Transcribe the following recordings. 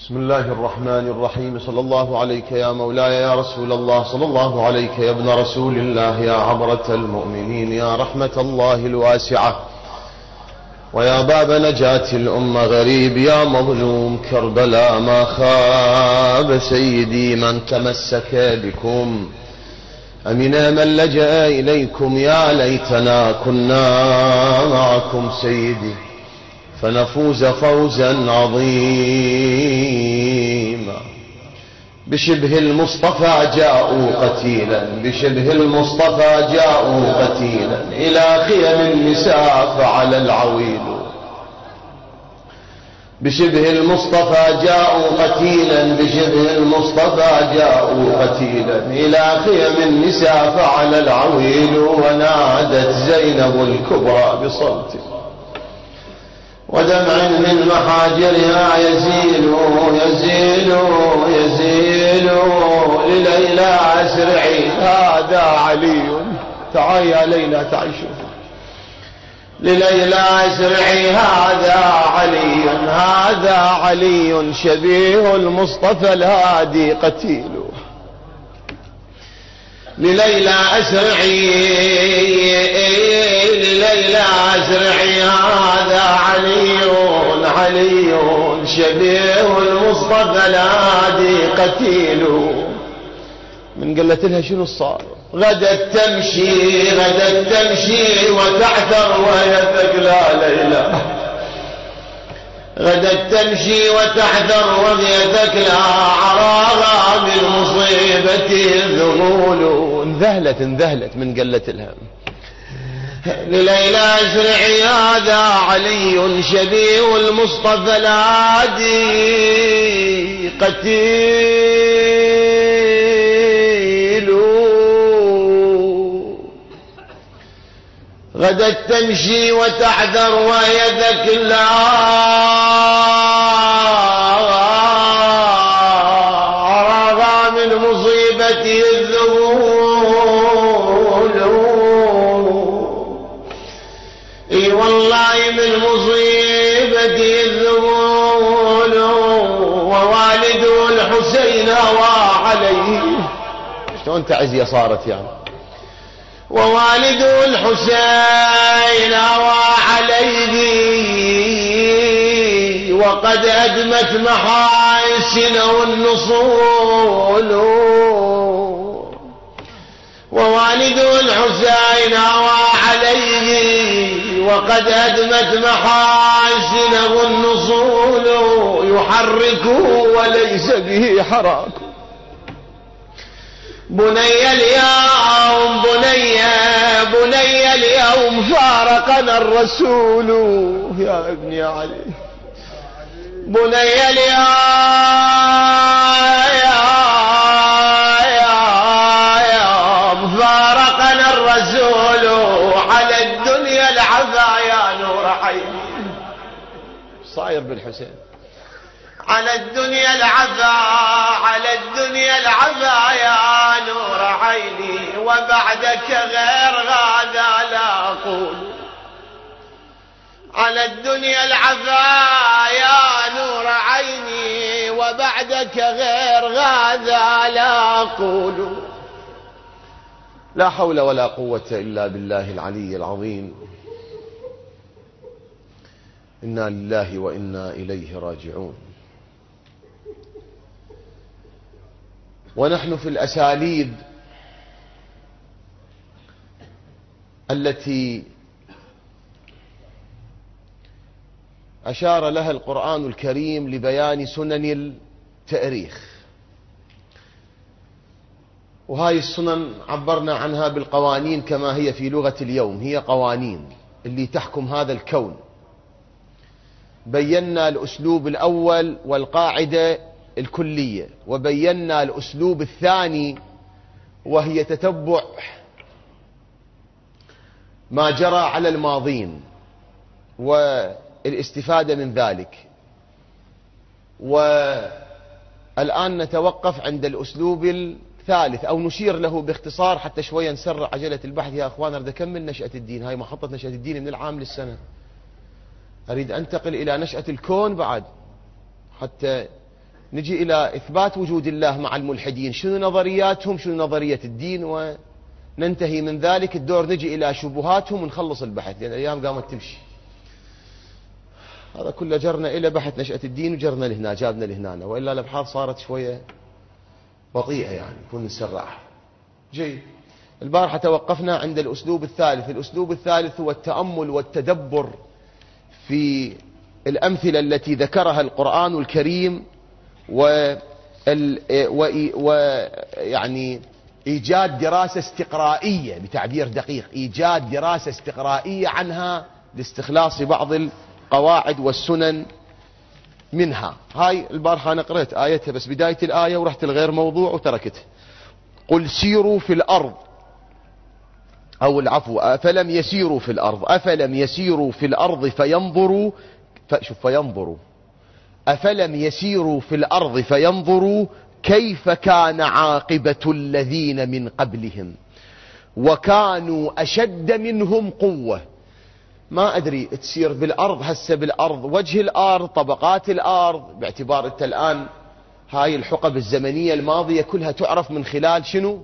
بسم الله الرحمن الرحيم. صلى الله عليك يا مولاي يا رسول الله، صلى الله عليك يا ابن رسول الله، يا عبرة المؤمنين، يا رحمة الله الواسعة، ويا باب نجاة الأمة، غريب يا مظلوم كربلاء ما خاب سيدي من تمسك بكم، أمنا من لجأ إليكم، يا ليتنا كنا معكم سيدي فنفوز فوزا عظيما. بشبه المصطفى جاءوا قتيلا، بشبه المصطفى جاءوا قتيلا، إلى خيم النساء فعل العويل. بشبه المصطفى جاءوا قتيلا، بشبه المصطفى جاءوا قتيلا، إلى خيم النساء فعل العويل. ونادت زينب الكبرى بصوت ودمع من محاجرها يزيل يزيل يزيل، لليلى أسرعي هذا علي، تعالي يا ليلى تعيش، لليلى أسرعي هذا علي، هذا علي شبيه المصطفى الهادي قتيل. لليلى أسرعي لليلى أسرعي هذا علي، علي شبيه المصطفى الهادي قتيل. من قالت لها شنو صار؟ غدت تمشي غدت تمشي وتعثر وهي ثقلى ليلى، غدت تمشي وتحذر وهي ثقلى، عراها من مصيبة الذهول. انذهلت من قلة الهم. لليلى أسرعي هذا علي شبيه المصطفى الهادي قتيل. غدت تمشي وتحذر وهي ثقلى، عراها من مصيبة الذهول. اي والله من مصيبة الذهول. ووالده الحسين وعليه، شلون تعزية صارت يعني، ووالده الحسين وعليه، وقد أدمت محاسنه النصول. ووالده الحسين وعليه، وقد أدمت محاسنه النصول، يحركه وليس به حراك. بني اليوم بني اليوم فارقنا الرسول، يا ابني يا علي، بني اليوم فارقنا الرسول، على الدنيا العفا يا نور عيني. صاير بالحسين على الدنيا العفا، على الدنيا العفا يا نور عيني، وبعدك غير هذا لا أقول. على الدنيا العفا يا نور عيني، وبعدك غير هذا لا أقول. لا حول ولا قوة إلا بالله العلي العظيم. إنا لله وإنا إليه راجعون. ونحن في الأساليب التي أشار لها القرآن الكريم لبيان سنن التاريخ، وهاي السنن عبرنا عنها بالقوانين كما هي في لغة اليوم، هي قوانين اللي تحكم هذا الكون. بينا الأسلوب الأول والقاعدة الكلية، وبينا الأسلوب الثاني وهي تتبع ما جرى على الماضين والاستفادة من ذلك. والآن نتوقف عند الأسلوب الثالث، أو نشير له باختصار حتى شوية نسرع عجلة البحث. يا أخوان أريد أكمل نشأة الدين، هاي محطة نشأة الدين من العام للسنة، أريد أنتقل إلى نشأة الكون بعد حتى نجي إلى إثبات وجود الله مع الملحدين، شنو نظرياتهم، شنو نظرية الدين، وننتهي من ذلك الدور نجي إلى شبهاتهم ونخلص البحث، لأن الأيام قامت تمشي. هذا كله جرنا إلى بحث نشأة الدين وجرنا لهنا، جابنا لهنا، وإلا الأبحاث صارت شوية بطيئة يعني يكون نسرعها. جيد. البارحة توقفنا عند الأسلوب الثالث. الأسلوب الثالث هو التأمل والتدبر في الأمثلة التي ذكرها القرآن الكريم، ويعني إيجاد دراسة استقرائية، بتعبير دقيق إيجاد دراسة استقرائية عنها لاستخلاص بعض القواعد والسنن منها. هاي البارحة أنا قرأت آيتها بس بداية الآية ورحت الغير موضوع وتركته. قل سيروا في الأرض، أو العفو، أفلم يسيروا في الأرض، أفلم يسيروا في الأرض فينظروا، فينظروا، أفلم يسيروا في الأرض فينظروا كيف كان عاقبة الذين من قبلهم وكانوا أشد منهم قوة. ما أدري تسير بالأرض، هسه بالأرض، وجه الأرض، طبقات الأرض، باعتبار أنت الآن هاي الحقب الزمنية الماضية كلها تعرف من خلال شنو؟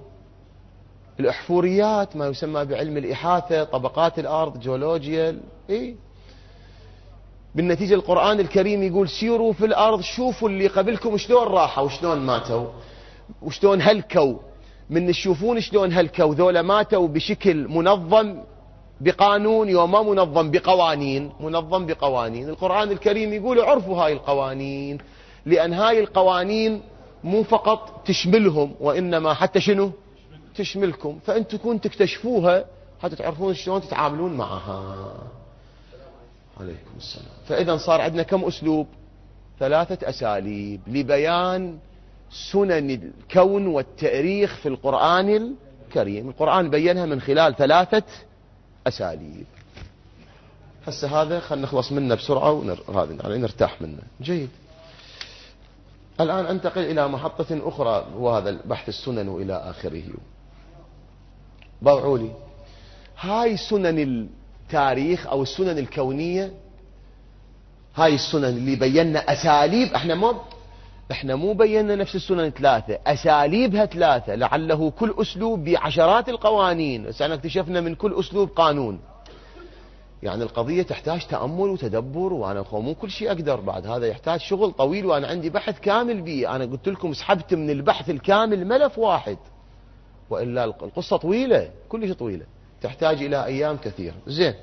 الأحفوريات، ما يسمى بعلم الإحاثة، طبقات الأرض، جيولوجيا. إيه؟ بالنتيجة القرآن الكريم يقول سيروا في الأرض، شوفوا اللي قبلكم شلون راحوا وشلون ماتوا وشلون هلكوا، من تشوفون شلون هلكوا ذولا ماتوا بشكل منظم بقانون، يوم ما منظم بقوانين، منظم بقوانين. القرآن الكريم يقول عرفوا هاي القوانين، لأن هاي القوانين مو فقط تشملهم وإنما حتى شنو تشملكم، فأنتم تكون تكتشفوها حتى تعرفون شلون تتعاملون معها. عليكم السلام. فإذا صار عندنا كم أسلوب؟ 3 أساليب لبيان سنن الكون والتاريخ في القرآن الكريم. القرآن بينها من خلال 3 أساليب. هسه هذا خلينا نخلص منه بسرعة ونرتاح منه. جيد. الآن أنتقل إلى محطة أخرى وهذا البحث السنن وإلى آخره. ضوعوا لي هاي سنن التاريخ أو السنن الكونية، هاي السنن اللي بينا أساليب. احنا مو بينا نفس السنن 3، أساليبها 3، لعله كل أسلوب بعشرات القوانين، بس احنا اكتشفنا من كل أسلوب قانون. يعني القضية تحتاج تأمل وتدبر، وأنا مو كل شيء أقدر، بعد هذا يحتاج شغل طويل، وأنا عندي بحث كامل به. أنا قلت لكم سحبت من البحث الكامل ملف واحد، وإلا القصة طويلة، كلش طويلة، تحتاج إلى أيام كثيرة. زين.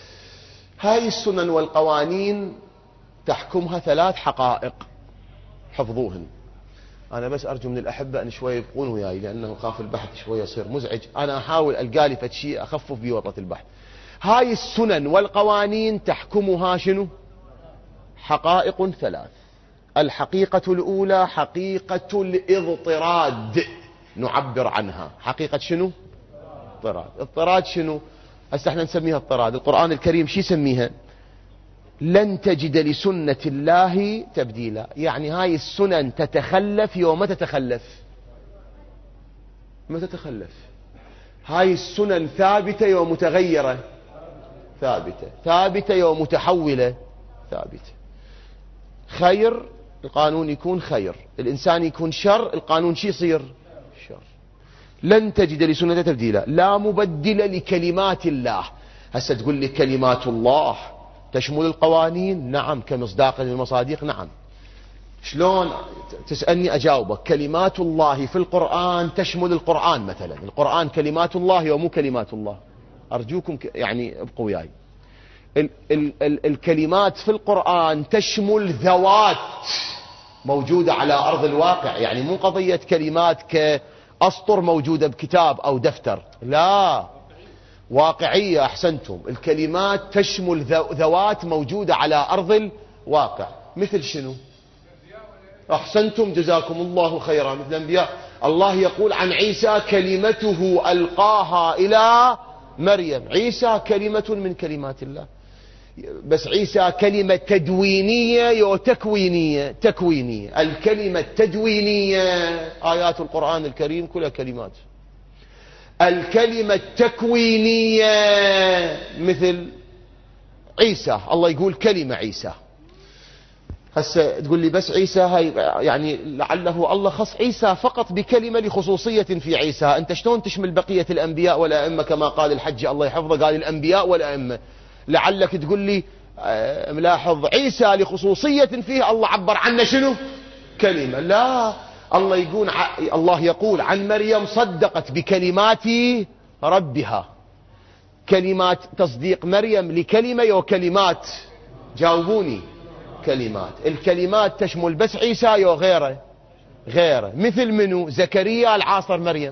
هاي السنن والقوانين تحكمها 3 حقائق، حفظوهن. أنا بس أرجو من الأحبة أن شوية يبقون وياي، لأنه خاف البحث شوية يصير مزعج. أنا أحاول ألقى لي فد شيء أخفف به ورطة البحث. هاي السنن والقوانين تحكمها شنو؟ حقائق 3. الحقيقة الأولى حقيقة الاضطراد، نعبر عنها حقيقة شنو؟ اضطراد. اضطراد شنو؟ هسه احنا نسميها اضطراد. القرآن الكريم شي يسميها؟ لن تجد لسنة الله تبديلا. يعني هاي السنن تتخلف يوم تتخلف. ما تتخلف. هاي السنن ثابتة يوم متغيرة، ثابتة يوم متحولة، ثابتة. خير القانون يكون خير، الإنسان يكون شر القانون شي يصير شر. لن تجد لسنة تبديلا. لا مبدل لكلمات الله. هسه تقول لي كلمات الله تشمل القوانين؟ نعم، كمصداق للمصادق. نعم. شلون تسألني أجاوبك. كلمات الله في القرآن تشمل القرآن. مثلا القرآن كلمات الله ومو كلمات الله؟ أرجوكم يعني ابقوا وياي. الكلمات في القرآن تشمل ذوات موجودة على أرض الواقع، يعني مو قضية كلمات كأسطر موجودة بكتاب أو دفتر، لا، واقعية. أحسنتم. الكلمات تشمل ذوات موجودة على أرض الواقع. مثل شنو؟ أحسنتم، جزاكم الله خيرا. مثل الأنبياء. الله يقول عن عيسى كلمته ألقاها إلى مريم. عيسى كلمة من كلمات الله، بس عيسى كلمة تدوينية وتكوينية. تكوينية. الكلمة التدوينية آيات القرآن الكريم كلها كلمات. الكلمة التكوينية مثل عيسى، الله يقول كلمة عيسى. هسه تقول لي بس عيسى هاي يعني لعله الله خص عيسى فقط بكلمة لخصوصية في عيسى، أنت شلون تشمل بقية الأنبياء والأئمة كما قال الحج الله يحفظه، قال الأنبياء والأئمة. لعلك تقول لي ملاحظ عيسى لخصوصية فيه الله عبر عنه شنو؟ كلمة. لا، الله يقول عن مريم صدقت بكلمات ربها. كلمات تصديق مريم لكلمة وكلمات، جاوبوني. كلمات، الكلمات تشمل بس عيسى وغيره، غيره مثل منو؟ زكريا العاصر مريم.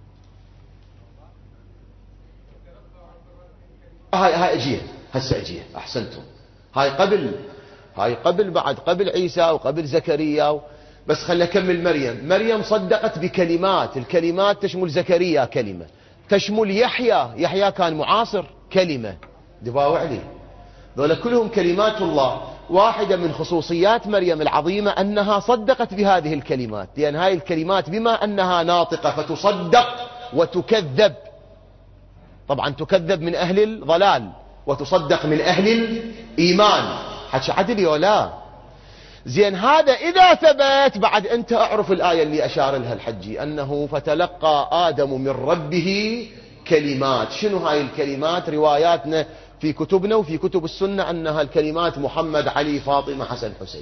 هاي اجيه هسه اجيه، احسنتم. هاي قبل بعد قبل عيسى وقبل زكريا بس خلنا نكمل. مريم صدقت بكلمات، الكلمات تشمل زكريا كلمة، تشمل يحيى كان معاصر كلمة، دباوع علي، ذولا كلهم كلمات الله. واحدة من خصوصيات مريم العظيمة أنها صدقت بهذه الكلمات، لأن هاي الكلمات بما أنها ناطقة فتصدق وتكذب. طبعا تكذب من أهل الضلال وتصدق من أهل الإيمان. حكي عدل ولا زين؟ هذا إذا ثبت بعد أنت أعرف الآية اللي أشار لها الحجي، أنه فتلقى آدم من ربه كلمات. شنو هاي الكلمات؟ رواياتنا في كتبنا وفي كتب السنة أنها الكلمات محمد علي فاطمة حسن حسين.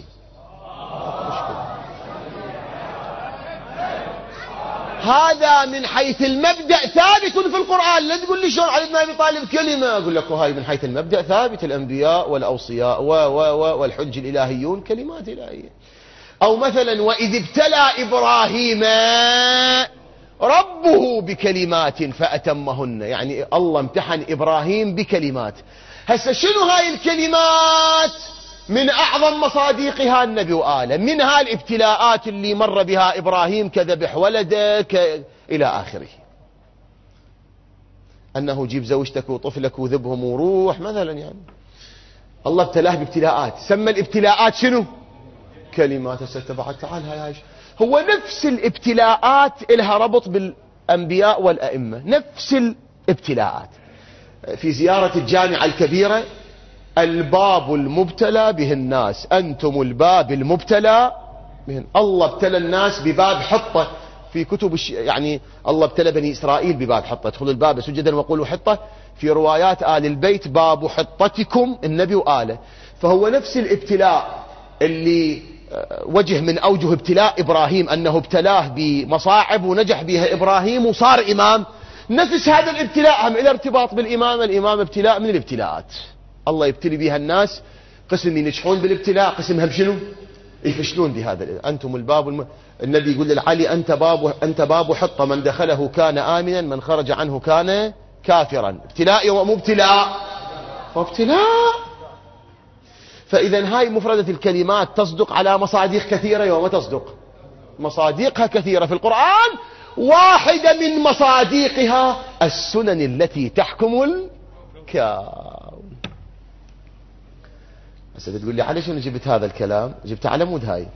هذا من حيث المبدأ ثابت في القرآن. لا تقول لي شلون علي بن أبي طالب كلمة، أقول لك هاي من حيث المبدأ ثابت، الأنبياء والأوصياء والحج الإلهيون كلمات إلهية. أو مثلا وإذ ابتلى إبراهيم ربه بكلمات فأتمهن، يعني الله امتحن إبراهيم بكلمات. هسه شنو هاي الكلمات؟ من أعظم مصاديقها النبي وآله، منها الابتلاءات اللي مر بها إبراهيم كذبح ولدك إلى آخره، أنه جيب زوجتك وطفلك وذبهم وروح مثلا. يعني الله ابتلاه بابتلاءات، سمى الابتلاءات شنو؟ كلمات. بعد تعال هاي هو نفس الابتلاءات إلها ربط بالأنبياء والأئمة، نفس الابتلاءات. في زيارة الجامعة الكبيرة، الباب المبتلى به الناس، أنتم الباب المبتلى بهن. الله ابتلى الناس بباب حطة في كتب يعني الله ابتلى بني إسرائيل بباب حطة، ادخلوا الباب سجدا وقولوا حطة. في روايات آل البيت باب حطتكم النبي وآله. فهو نفس الابتلاء اللي وجه من أوجه ابتلاء إبراهيم، أنه ابتلاه بمصاعب ونجح بها إبراهيم وصار إمام. نفس هذا الابتلاء هم إلى ارتباط بالإمامة. الإمامة ابتلاء من الابتلاءات الله يبتلي بها الناس، قسم ينجحون بالابتلاء، قسم هم شنو؟ يفشلون بهذا. أنتم الباب النبي يقول للعلي أنت باب حطة، من دخله كان آمنا من خرج عنه كان كافرا. ابتلاء ومو ابتلاء؟ وابتلاء. فإذا هاي مفردة الكلمات تصدق على مصاديق كثيرة وما تصدق. مصاديقها كثيرة في القرآن، واحدة من مصاديقها السنن التي تحكم الكون. هسه تقول لي على شنو جبت هذا الكلام؟ جبت على مود هاي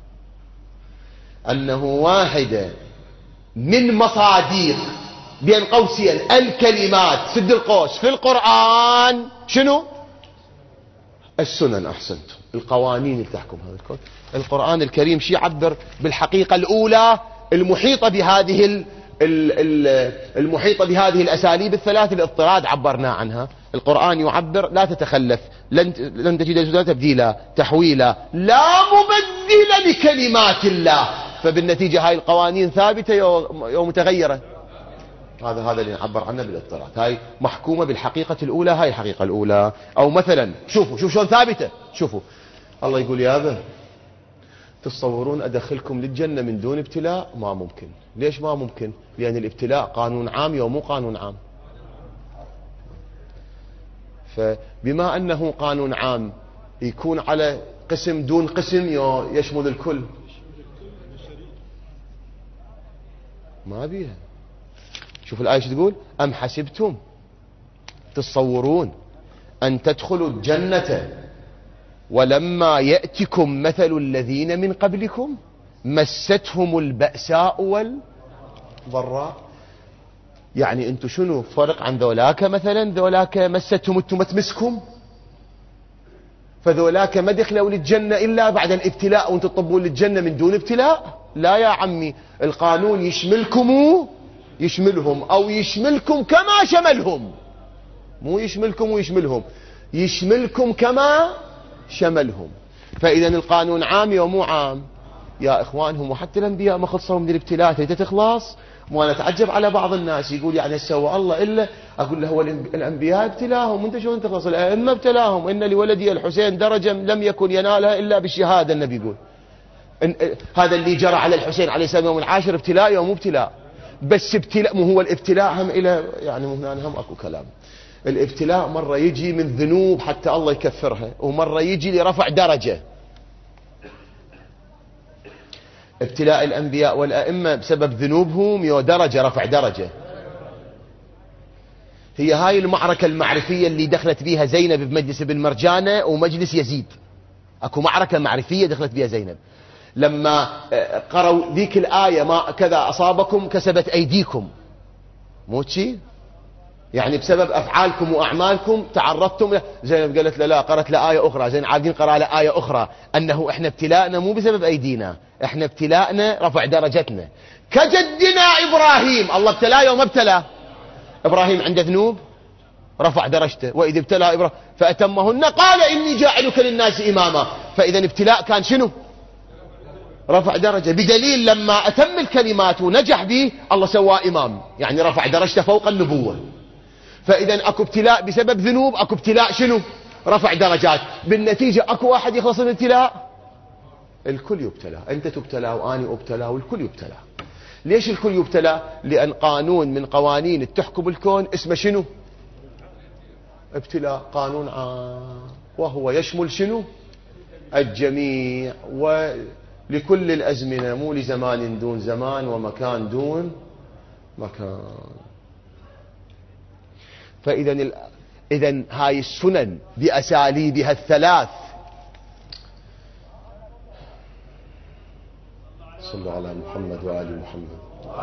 أنه واحدة من مصاديق بين قوسين الكلمات سد القوس في القرآن شنو؟ السنن. أحسنتم. القوانين اللي تحكم هذا الكون. القرآن الكريم شي يعبر بالحقيقة الأولى المحيطة بهذه الأساليب الثلاث الاضطراد عبرنا عنها. القرآن يعبر لا تتخلف، لن تجد لسنة تبديلا تحويلا، لا مبدل لكلمات الله. فبالنتيجة هاي القوانين ثابتة ومتغيرة. هذا اللي نعبر عنه بالاضطراد. هاي محكومة بالحقيقة الأولى، هاي الحقيقة الأولى. أو مثلا شوفوا شلون ثابتة. شوفوا الله يقول يا أبا تتصورون أدخلكم للجنة من دون ابتلاء؟ ما ممكن. ليش ما ممكن؟ لأن الابتلاء قانون عام ومو قانون عام. فبما أنه قانون عام يكون على قسم دون قسم يشمل الكل، ما بيها. شوف الآية شو تقول؟ أم حسبتم تتصورون أن تدخلوا الجنة ولما يأتكم مثل الذين من قبلكم مستهم البأساء والضراء. يعني انتم شنو فرق عن ذولاك؟ مثلا ذولاك مستهم انتم تمسكم، فذولاك ما دخلوا للجنة إلا بعد الابتلاء، وانتم تطبون للجنة من دون ابتلاء؟ لا يا عمي، القانون يشملكم يشملهم، أو يشملكم كما شملهم، مو يشملكم ويشملهم، يشملكم كما شملهم. فإذا القانون عام ومو عام يا إخوانهم. وحتى الأنبياء ما خلصوا من الابتلاء، تريد تخلص. وانا اتعجب على بعض الناس يقول يعني سوى الله الا، اقول له هو الانبياء ابتلاهم، انت شلون تخلص؟ الائمه ابتلاهم، ان لولدي الحسين درجه لم يكن ينالها الا بالشهاده. النبي يقول هذا اللي جرى على الحسين عليه السلام يوم العاشر ابتلاء يوم ابتلاء. بس ابتلاء، مو هو الابتلاء هم الى يعني هنا هم اكو كلام. الابتلاء مره يجي من ذنوب حتى الله يكفرها، ومره يجي لرفع درجه. ابتلاء الأنبياء والأئمة بسبب ذنوبهم درجة، رفع درجة. هي هاي المعركة المعرفية اللي دخلت بيها زينب بمجلس ابن مرجانة ومجلس يزيد. اكو معركة معرفية دخلت بيها زينب لما قرأوا ذيك الآية ما كذا أصابكم كسبت أيديكم، مو شي يعني بسبب أفعالكم وأعمالكم تعرضتم. زينب قالت لا قرأت لآية أخرى، زين عابدين قرأ لآية أخرى أنه إحنا ابتلاءنا مو بسبب أيدينا، إحنا ابتلاءنا رفع درجتنا كجدنا إبراهيم. الله ابتلاه يوم ابتلاه إبراهيم عنده ذنوب رفع درجته، وإذ ابتلى إبراهيم فأتمهن قال إني جاعلك للناس إماما. فإذا ابتلاء كان شنو؟ رفع درجة، بدليل لما أتم الكلمات ونجح به الله سواه إمام، يعني رفع درجته فوق النبوة. فإذا أكو ابتلاء بسبب ذنوب، أكو ابتلاء شنو؟ رفع درجات. بالنتيجة أكو واحد يخلص من الابتلاء؟ الكل يبتلى، أنت تبتلى وأنا أبتلى والكل يبتلى. ليش الكل يبتلى؟ لأن قانون من قوانين التحكم الكون اسمه شنو؟ ابتلاء، قانون عام، وهو يشمل شنو؟ الجميع، ولكل الأزمنة، مو لزمان دون زمان ومكان دون مكان. فإذا هاي السنن بأساليبها الثلاث. صلوا على محمد وآل محمد.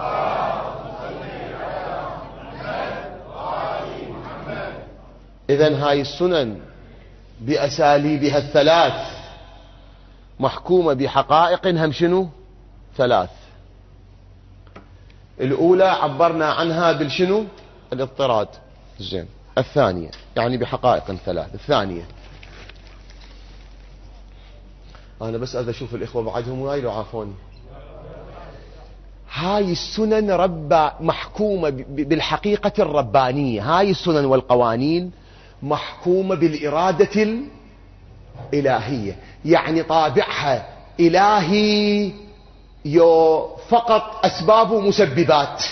إذن هاي السنن بأساليبها الثلاث محكومة بحقائق هم شنو؟ ثلاث. الأولى عبرنا عنها بالشنو؟ الاضطراد. زين. الثانية يعني بحقائق ثلاث. الثانية أنا بس أذا أشوف الإخوة بعدهم وياي لو عافوني. هاي السنن محكومة بالحقيقة الربانية. هاي السنن والقوانين محكومة بالإرادة الإلهية، يعني طابعها إلهي، فقط أسباب ومسببات.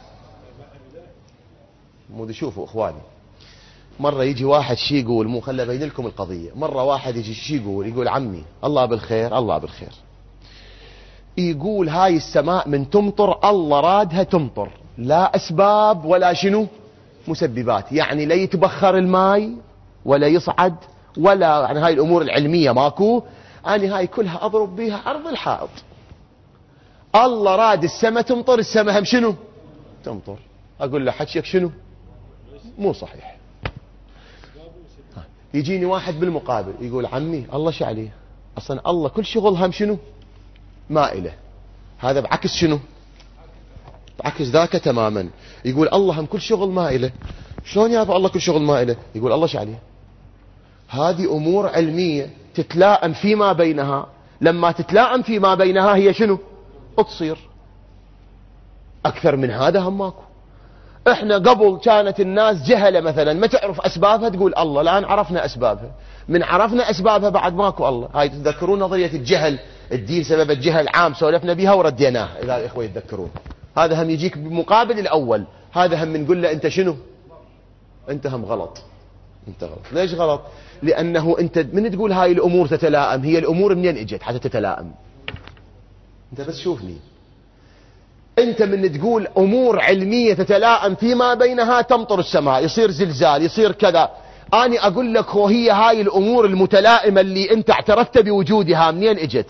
مو شوفوا إخواني، مرة يجي واحد شي يقول، مو خلى بين لكم القضية، مرة واحد يجي شي يقول عمي الله بالخير الله بالخير، يقول هاي السماء من تمطر الله رادها تمطر، لا أسباب ولا شنو مسببات، يعني لا يتبخر الماء ولا يصعد ولا، يعني هاي الأمور العلمية ماكو. أنا هاي كلها أضرب بيها عرض الحائط. الله راد السماء تمطر، السماء هم شنو تمطر. أقول له حكيك شنو مو صحيح. يجيني واحد بالمقابل يقول عمي الله شعليه، أصلا الله كل شغل هم شنو مائلة. هذا بعكس شنو؟ بعكس ذاك تماما. يقول الله هم كل شغل مائلة. شلون يا الله كل شغل مائلة؟ يقول الله شعليه. هذه أمور علمية تتلائم فيما بينها، لما تتلائم فيما بينها هي شنو تصير. أكثر من هذا هم ماكو. احنا قبل كانت الناس جهلة مثلا ما تعرف أسبابها، تقول الله، الآن عرفنا أسبابها. من عرفنا أسبابها بعد ماكو الله. هاي تتذكرون نظرية الجهل، الدين سبب الجهل عام، سولفنا بها ورديناه إذا الإخوة يتذكرون. هذا هم يجيك بمقابل الأول، هذا هم نقول له أنت شنو؟ أنت هم غلط، أنت غلط. ليش غلط؟ لأنه أنت من تقول هاي الأمور تتلائم، هي الأمور منين إجت حتى تتلائم؟ أنت بس شوفني، أنت من تقول أمور علمية تتلائم فيما بينها، تمطر السماء، يصير زلزال، يصير كذا، أنا أقول لك وهي هاي الأمور المتلائمة اللي أنت اعترفت بوجودها منين إجت؟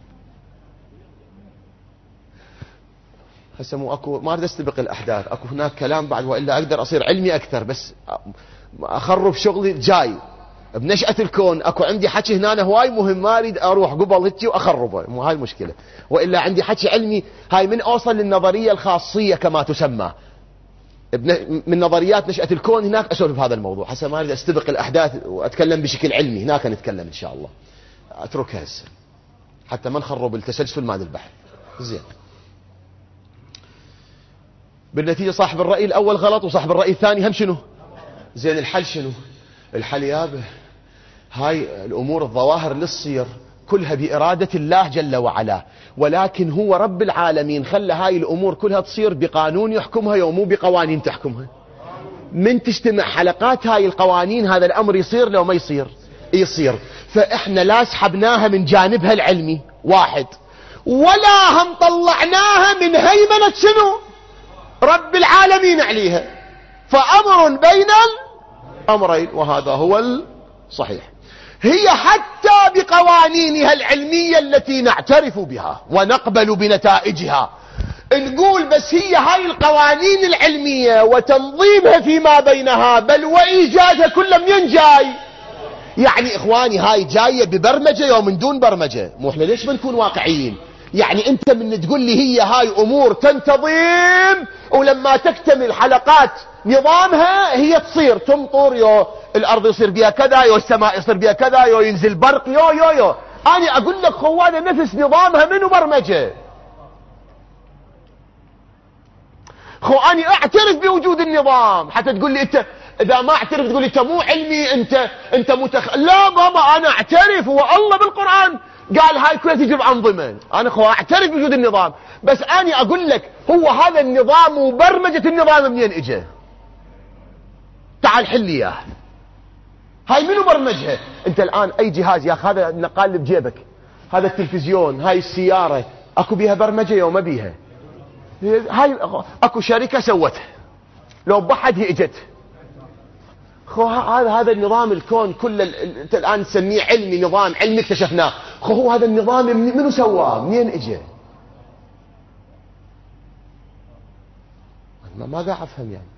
هسه مو أكو، ما أريد أستبق الأحداث، أكو هناك كلام بعد وإلا أقدر أصير علمي أكثر، بس أخرب شغلي جاي. بنشأة الكون اكو عندي حكي هنا هواي مهم، ما اريد اروح قبل هتي واخربه، مو هاي المشكلة. والا عندي حكي علمي، هاي من اوصل للنظرية الخاصية كما تسمى من نظريات نشأة الكون، هناك اسولف هذا الموضوع. حسب ما اريد استبق الاحداث واتكلم بشكل علمي، هناك نتكلم ان شاء الله. اتركها هسه حتى ما نخرب التسلسل مال البحث. زين، بالنتيجة صاحب الرأي الأول غلط وصاحب الرأي الثاني هم شنو؟ زين، الحل شنو؟ الحل يابه هاي الأمور الظواهر اللي تصير كلها بإرادة الله جل وعلا، ولكن هو رب العالمين خلى هاي الأمور كلها تصير بقانون يحكمها ومو بقوانين تحكمها. من تجتمع حلقات هاي القوانين هذا الأمر يصير لو ما يصير؟ يصير. فإحنا لا سحبناها من جانبها العلمي واحد، ولا هم طلعناها من هيمنة شنو؟ رب العالمين عليها. فأمر بين الأمرين، وهذا هو الصحيح. هي حتى بقوانينها العلمية التي نعترف بها ونقبل بنتائجها، نقول بس هي هاي القوانين العلمية وتنظيمها فيما بينها بل وإيجادها كله منين جاي؟ يعني إخواني هاي جاية ببرمجة يوم من دون برمجة. مو إحنا ليش بنكون واقعيين؟ يعني أنت من تقول لي هي هاي أمور تنتظم، ولما تكتمل حلقات نظامها هي تصير تمطر، يو الأرض يصير بها كذا، يو السماء يصير بها كذا، يو ينزل برق، يو أنا أقول لك خوانة نفس نظامها منو برمجة؟ خو أنا أعترف بوجود النظام. حتى تقول لي أنت إذا ما اعترف تقول لي أنت مو علمي، أنت لا بابا أنا أعترف. هو الله بالقرآن قال هاي كلها تجي بأنظمة. أنا خو أعترف بوجود النظام، بس أنا أقول لك هو هذا النظام وبرمجة النظام منين إجا؟ تعال حل لي إياه. هاي منو برمجها؟ أنت الآن أي جهاز يا أخي، هذا النقال اللي بجيبك، هذا التلفزيون، هاي السيارة، أكو بيها برمجة يوم ما بيها؟ هاي أكو شركة سوتها، لو بحد هي إجت. خو هذا النظام الكون كله انت الان تسميه علمي، نظام علمي اكتشفناه. خو هو هذا النظام منو سواه؟ منين اجى؟ ما قاعد افهم يعني.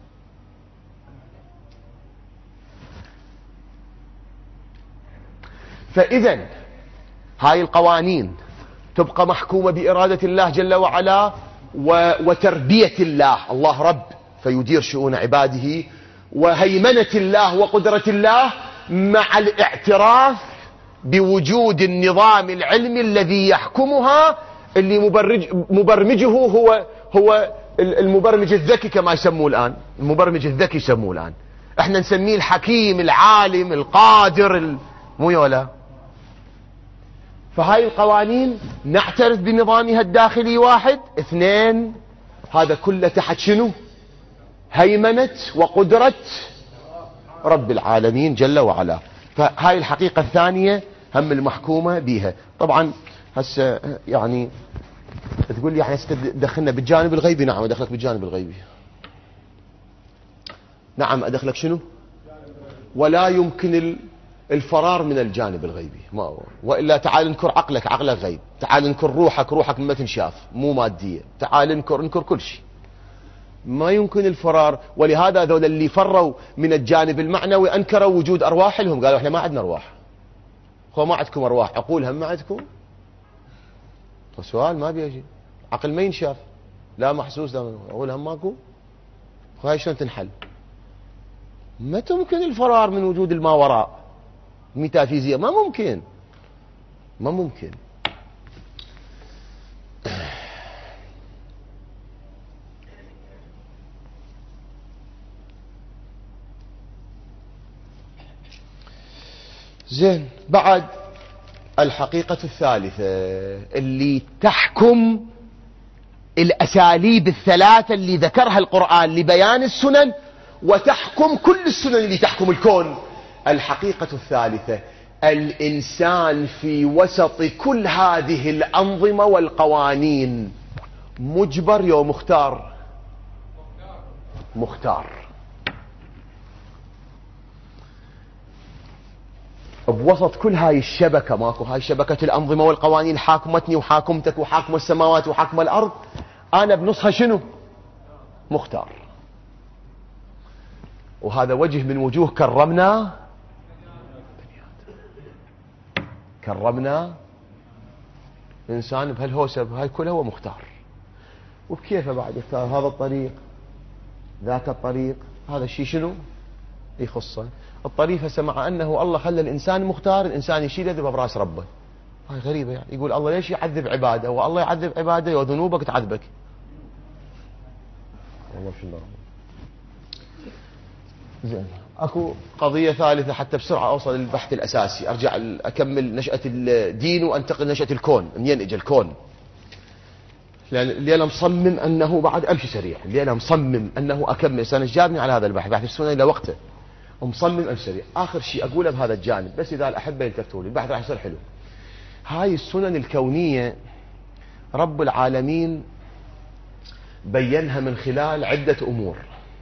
فاذا هاي القوانين تبقى محكومة بإرادة الله جل وعلا وتربية الله. الله رب فيدير شؤون عباده، وهيمنة الله وقدرة الله، مع الاعتراف بوجود النظام العلمي الذي يحكمها، اللي مبرمجه هو المبرمج الذكي كما يسموه الآن. المبرمج الذكي يسموه الآن، احنا نسميه الحكيم العالم القادر مو يولا. فهاي القوانين نعترف بنظامها الداخلي واحد. اثنين، هذا كله تحت شنو؟ هيمنة وقدرة رب العالمين جل وعلا. فهاي الحقيقة الثانية هم المحكومة بها. طبعا هسه يعني تقول لي احنا دخلنا بالجانب الغيبي. نعم ادخلك بالجانب الغيبي. نعم ادخلك شنو؟ ولا يمكن الفرار من الجانب الغيبي. وإلا تعال انكر عقلك، عقلك غيب. تعال انكر روحك، روحك ما تنشاف، مو مادية. تعال انكر كل شيء، ما يمكن الفرار. ولهذا ذول اللي فروا من الجانب المعنوي أنكروا وجود أرواح لهم، قالوا احنا ما عندنا أرواح. هو ما عندكم أرواح، عقول هم ما عندكم؟ سؤال ما بيجي، عقل ما ينشاف، لا محسوس لا عقول هم ماكو. هاي شلون تنحل؟ ما تمكن الفرار من وجود الماوراء. ميتافيزيا ما ممكن، ما ممكن. زين، بعد الحقيقة الثالثة اللي تحكم الأساليب الثلاثة اللي ذكرها القرآن لبيان السنن، وتحكم كل السنن اللي تحكم الكون. الحقيقة الثالثة، الإنسان في وسط كل هذه الأنظمة والقوانين مجبر يو مختار؟ مختار. بوسط كل هاي الشبكة، ماكو هاي شبكة الأنظمة والقوانين حاكمتني وحاكمتك وحاكم السماوات وحاكم الأرض، أنا بنصها شنو؟ مختار. وهذا وجه من وجوه كرمنا كرمنا إنسان بهالهوسة بهاي كلها هو مختار، وبكيفه بعد يختار هذا الطريق ذاك الطريق. هذا الشيء شنو يخصه؟ الطريق هسه مع أنه الله خلى الإنسان مختار، الإنسان يشيل يذبه براس ربه. هاي غريبة يعني. يقول الله ليش يعذب عباده؟ والله يعذب عباده وذنوبك تعذبك. والله شو الله. زين، اكو قضية ثالثة حتى بسرعة اوصل للبحث الاساسي، ارجع اكمل نشأة الدين وانتقل نشأة الكون، منين اجى الكون؟ لان اللي انا مصمم انه بعد امشي سريع، اللي انا مصمم انه اكمل، سنة جابني على هذا البحث، بحث السنة الى وقته، ومصمم امشي سريع. اخر شيء اقوله بهذا الجانب، بس اذا الاحبة يلتفتوا لي البحث راح يصير حلو. هاي السنن الكونية رب العالمين بينها من خلال عدة امور،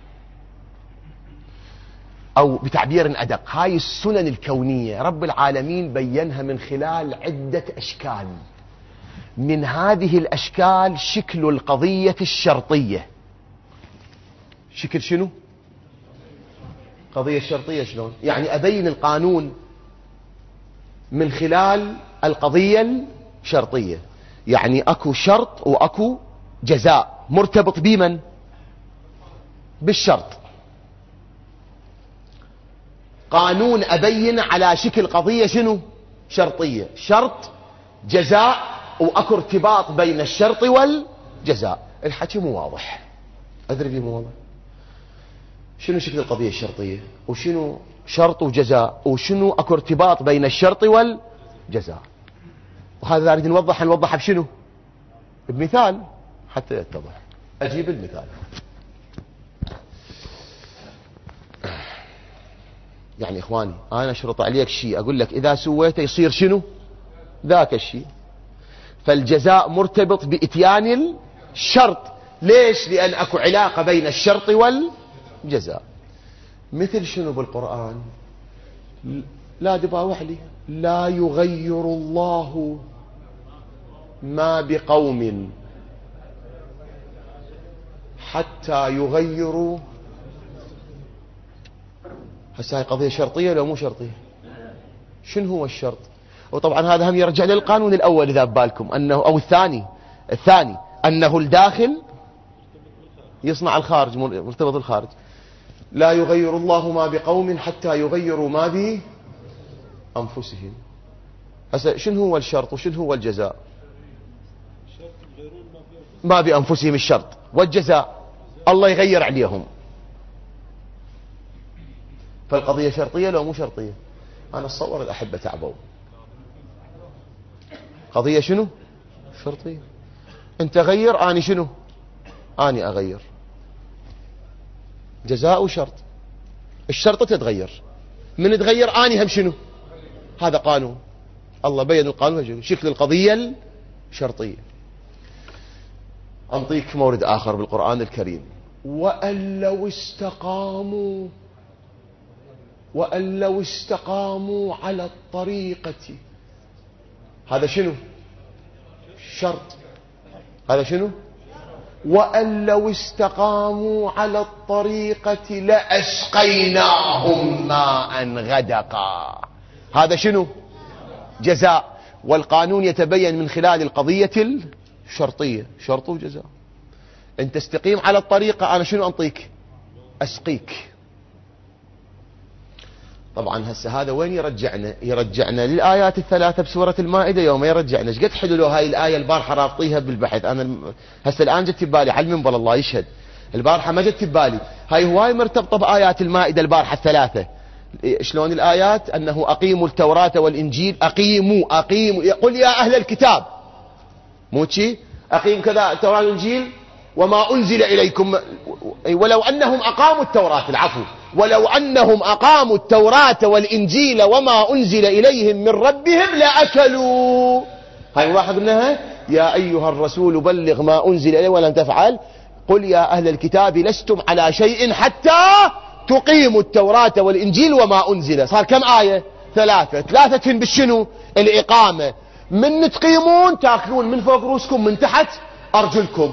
او بتعبير ادق، هاي السنن الكونية رب العالمين بينها من خلال عدة اشكال. من هذه الاشكال شكل القضية الشرطية. شكل شنو؟ قضية الشرطية. شلون يعني؟ ابين القانون من خلال القضية الشرطية، يعني اكو شرط واكو جزاء مرتبط بمن؟ بالشرط. قانون أبين على شكل قضية شنو؟ شرطية، شرط جزاء، وأكو ارتباط بين الشرط والجزاء. الحكي مو واضح، أدري لي مو واضح. شنو شكل القضية الشرطية؟ وشنو شرط وجزاء؟ وشنو أكو ارتباط بين الشرط والجزاء؟ وهذا أريد نوضحها بشنو؟ بمثال حتى يتضح. أجيب المثال. يعني إخواني أنا أشرط عليك شيء، أقول لك إذا سويته يصير شنو؟ ذاك الشيء. فالجزاء مرتبط بإتيان الشرط. ليش؟ لأن أكو علاقة بين الشرط والجزاء. مثل شنو بالقرآن؟ لا دباوح لي. لا يغير الله ما بقوم حتى يغيروا. هسه هاي قضية شرطية لو مو شرطية؟ شنو هو الشرط؟ وطبعا هذا هم يرجع للقانون الأول إذا ببالكم، أنه أو الثاني أنه الداخل يصنع الخارج، مرتبط الخارج. لا يغير الله ما بقوم حتى يغيروا ما بأنفسهم. هسه شنو هو الشرط وشنو هو الجزاء؟ ما بأنفسهم الشرط، والجزاء الله يغير عليهم. فالقضية شرطية لو مو شرطية؟ أنا أتصور الأحبة تعبوا. قضية شنو؟ شرطية. أنت غير، أنا شنو؟ أنا أغير. جزاء وشرط. الشرط تتغير، من تغير أنا هم شنو؟ هذا قانون الله بين القانون. شكل القضية الشرطية. أنطيك مورد آخر بالقرآن الكريم. وأن لو استقاموا على الطريقة. هذا شنو؟ شرط. هذا شنو؟ وأن لو استقاموا على الطريقة لأسقيناهم ماء غدقا. هذا شنو؟ جزاء. والقانون يتبين من خلال القضية الشرطية، شرط وجزاء. أن تستقيم على الطريقة، أنا شنو أنطيك؟ أسقيك. طبعا هسه هذا وين يرجعنا للآيات الثلاثة بسورة المائدة. يوم يرجعنا ايش قد حلو لو هاي الآية البارحة رابطيها بالبحث. أنا هسه الآن جت ببالي على المنبر، الله يشهد البارحة ما جت ببالي. هاي هواي مرتبطة بآيات المائدة البارحة الثلاثة. شلون الآيات؟ أنه أقيموا التوراة والإنجيل. أقيموا قل يا أهل الكتاب، مو شي أقيم كذا التوراة والإنجيل وما أنزل إليكم. ولو أنهم أقاموا التوراة، العفو، ولو أنهم أقاموا التوراة والإنجيل وما أنزل إليهم من ربهم لأكلوا. هاي واحد منها. يا أيها الرسول بلغ ما أنزل إليه ولن تفعل. قل يا أهل الكتاب لستم على شيء حتى تقيموا التوراة والإنجيل وما أنزل. صار كم آية؟ ثلاثة بالشنو؟ الإقامة. من تقيمون تأكلون من فوق رؤوسكم من تحت أرجلكم.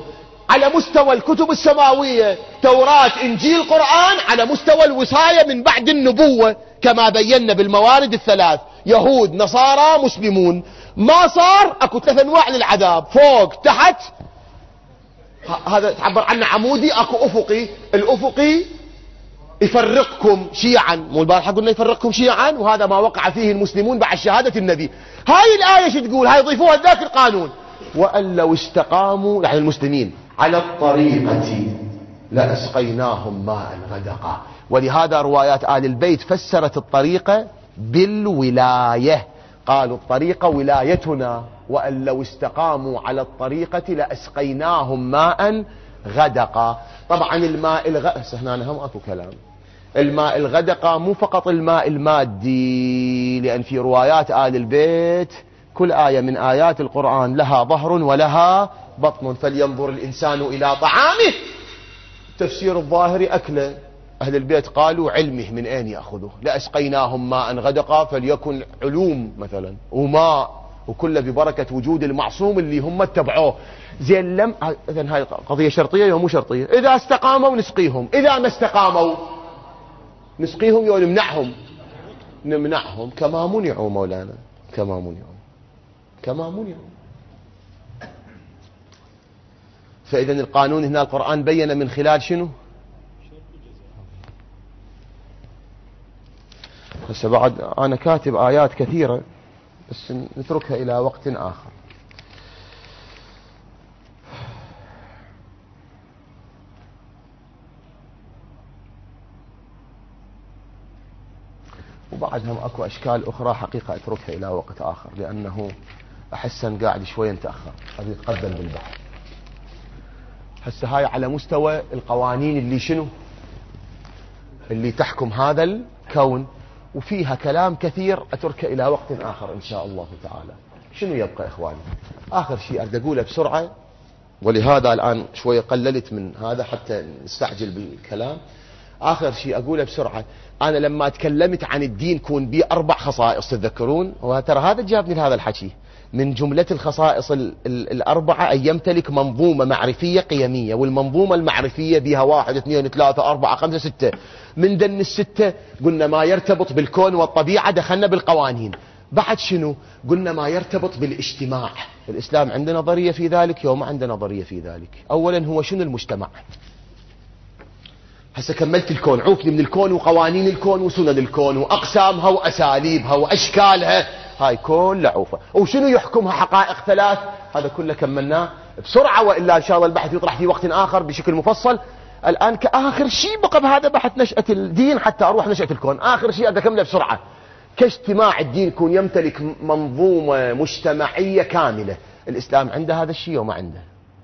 على مستوى الكتب السماوية، توراة إنجيل قرآن، على مستوى الوصاية من بعد النبوة كما بينا بالموارد الثلاث، يهود نصارى مسلمون. ما صار اكو 3 انواع للعذاب، فوق تحت، هذا تعبر عنه عمودي، اكو افقي. الافقي يفرقكم شيعا، مو البارحة قلنا يفرقكم شيعا، وهذا ما وقع فيه المسلمون بعد شهادة النبي. هاي الآية شو تقول؟ هاي يضيفوها ذاك القانون، وأن لو استقاموا يعني المسلمين على الطريقة لأسقيناهم ماء غدقا. ولهذا روايات آل البيت فسرت الطريقة بالولاية، قالوا الطريقة ولايتنا، وأن لو استقاموا على الطريقة لأسقيناهم ماء غدقا. طبعا الماء هنا هم اكو كلام. الماء الغدقة مو فقط الماء المادي، لأن في روايات آل البيت كل آية من آيات القرآن لها ظهر ولها بطن، فلينظر الإنسان إلى طعامه. تفسير الظاهر أكله، أهل البيت قالوا علمه من أين يأخذه، لأسقيناهم ماء غدقا، فليكن علوم مثلا وماء وكله ببركة وجود المعصوم اللي هم اتبعوه. زين إذن هاي قضية شرطية ومو شرطية. إذا استقاموا نسقيهم، إذا ما استقاموا نسقيهم يو نمنعهم كما منعوا مولانا، كما منعوا. فإذا القانون هنا القرآن بين من خلال شنو؟ هسه بعد أنا كاتب آيات كثيرة بس نتركها إلى وقت آخر. وبعدهم اكو اشكال اخرى حقيقة اتركها الى وقت اخر، لانه احسن قاعد شوية نتأخر، ابي اتقدم بالبحث. هسه هاي على مستوى القوانين اللي شنو اللي تحكم هذا الكون، وفيها كلام كثير اتركه الى وقت اخر ان شاء الله تعالى. شنو يبقى اخواني؟ اخر شيء اريد اقوله بسرعة، ولهذا الان شوية قللت من هذا حتى نستعجل بالكلام. آخر شيء أقوله بسرعة، أنا لما تكلمت عن الدين كون بيه 4 خصائص تتذكرون، وترى هذا جابني لهذا الحكي. من جملة الخصائص 4 أن يمتلك منظومة معرفية قيمية، والمنظومة المعرفية بها 1 2 3 4 5 6. من دن ال6 قلنا ما يرتبط بالكون والطبيعة، دخلنا بالقوانين. بعد شنو؟ قلنا ما يرتبط بالاجتماع. الإسلام عنده نظرية في ذلك، يوم عنده نظرية في ذلك. أولا هو شنو المجتمع؟ هسه كملت الكون، عوفني من الكون وقوانين الكون وسنن الكون وأقسامها وأساليبها وأشكالها، هاي كلها عوفة. وشنو يحكمها؟ حقائق 3. هذا كله كملناه بسرعة، وإلا إن شاء الله البحث يطرح في وقت آخر بشكل مفصل. الآن كآخر شيء بقى بهذا بحث نشأة الدين حتى أروح نشأة الكون. آخر شيء أبدأ أكمله بسرعة. كاجتماع الدين يكون يمتلك منظومة مجتمعية كاملة. الإسلام عنده هذا الشيء وما عنده؟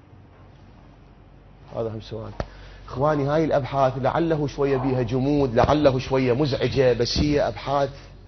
هذا هم سؤال. اخواني هاي الابحاث لعله شوية بيها جمود، لعله شوية مزعجة، بس هي ابحاث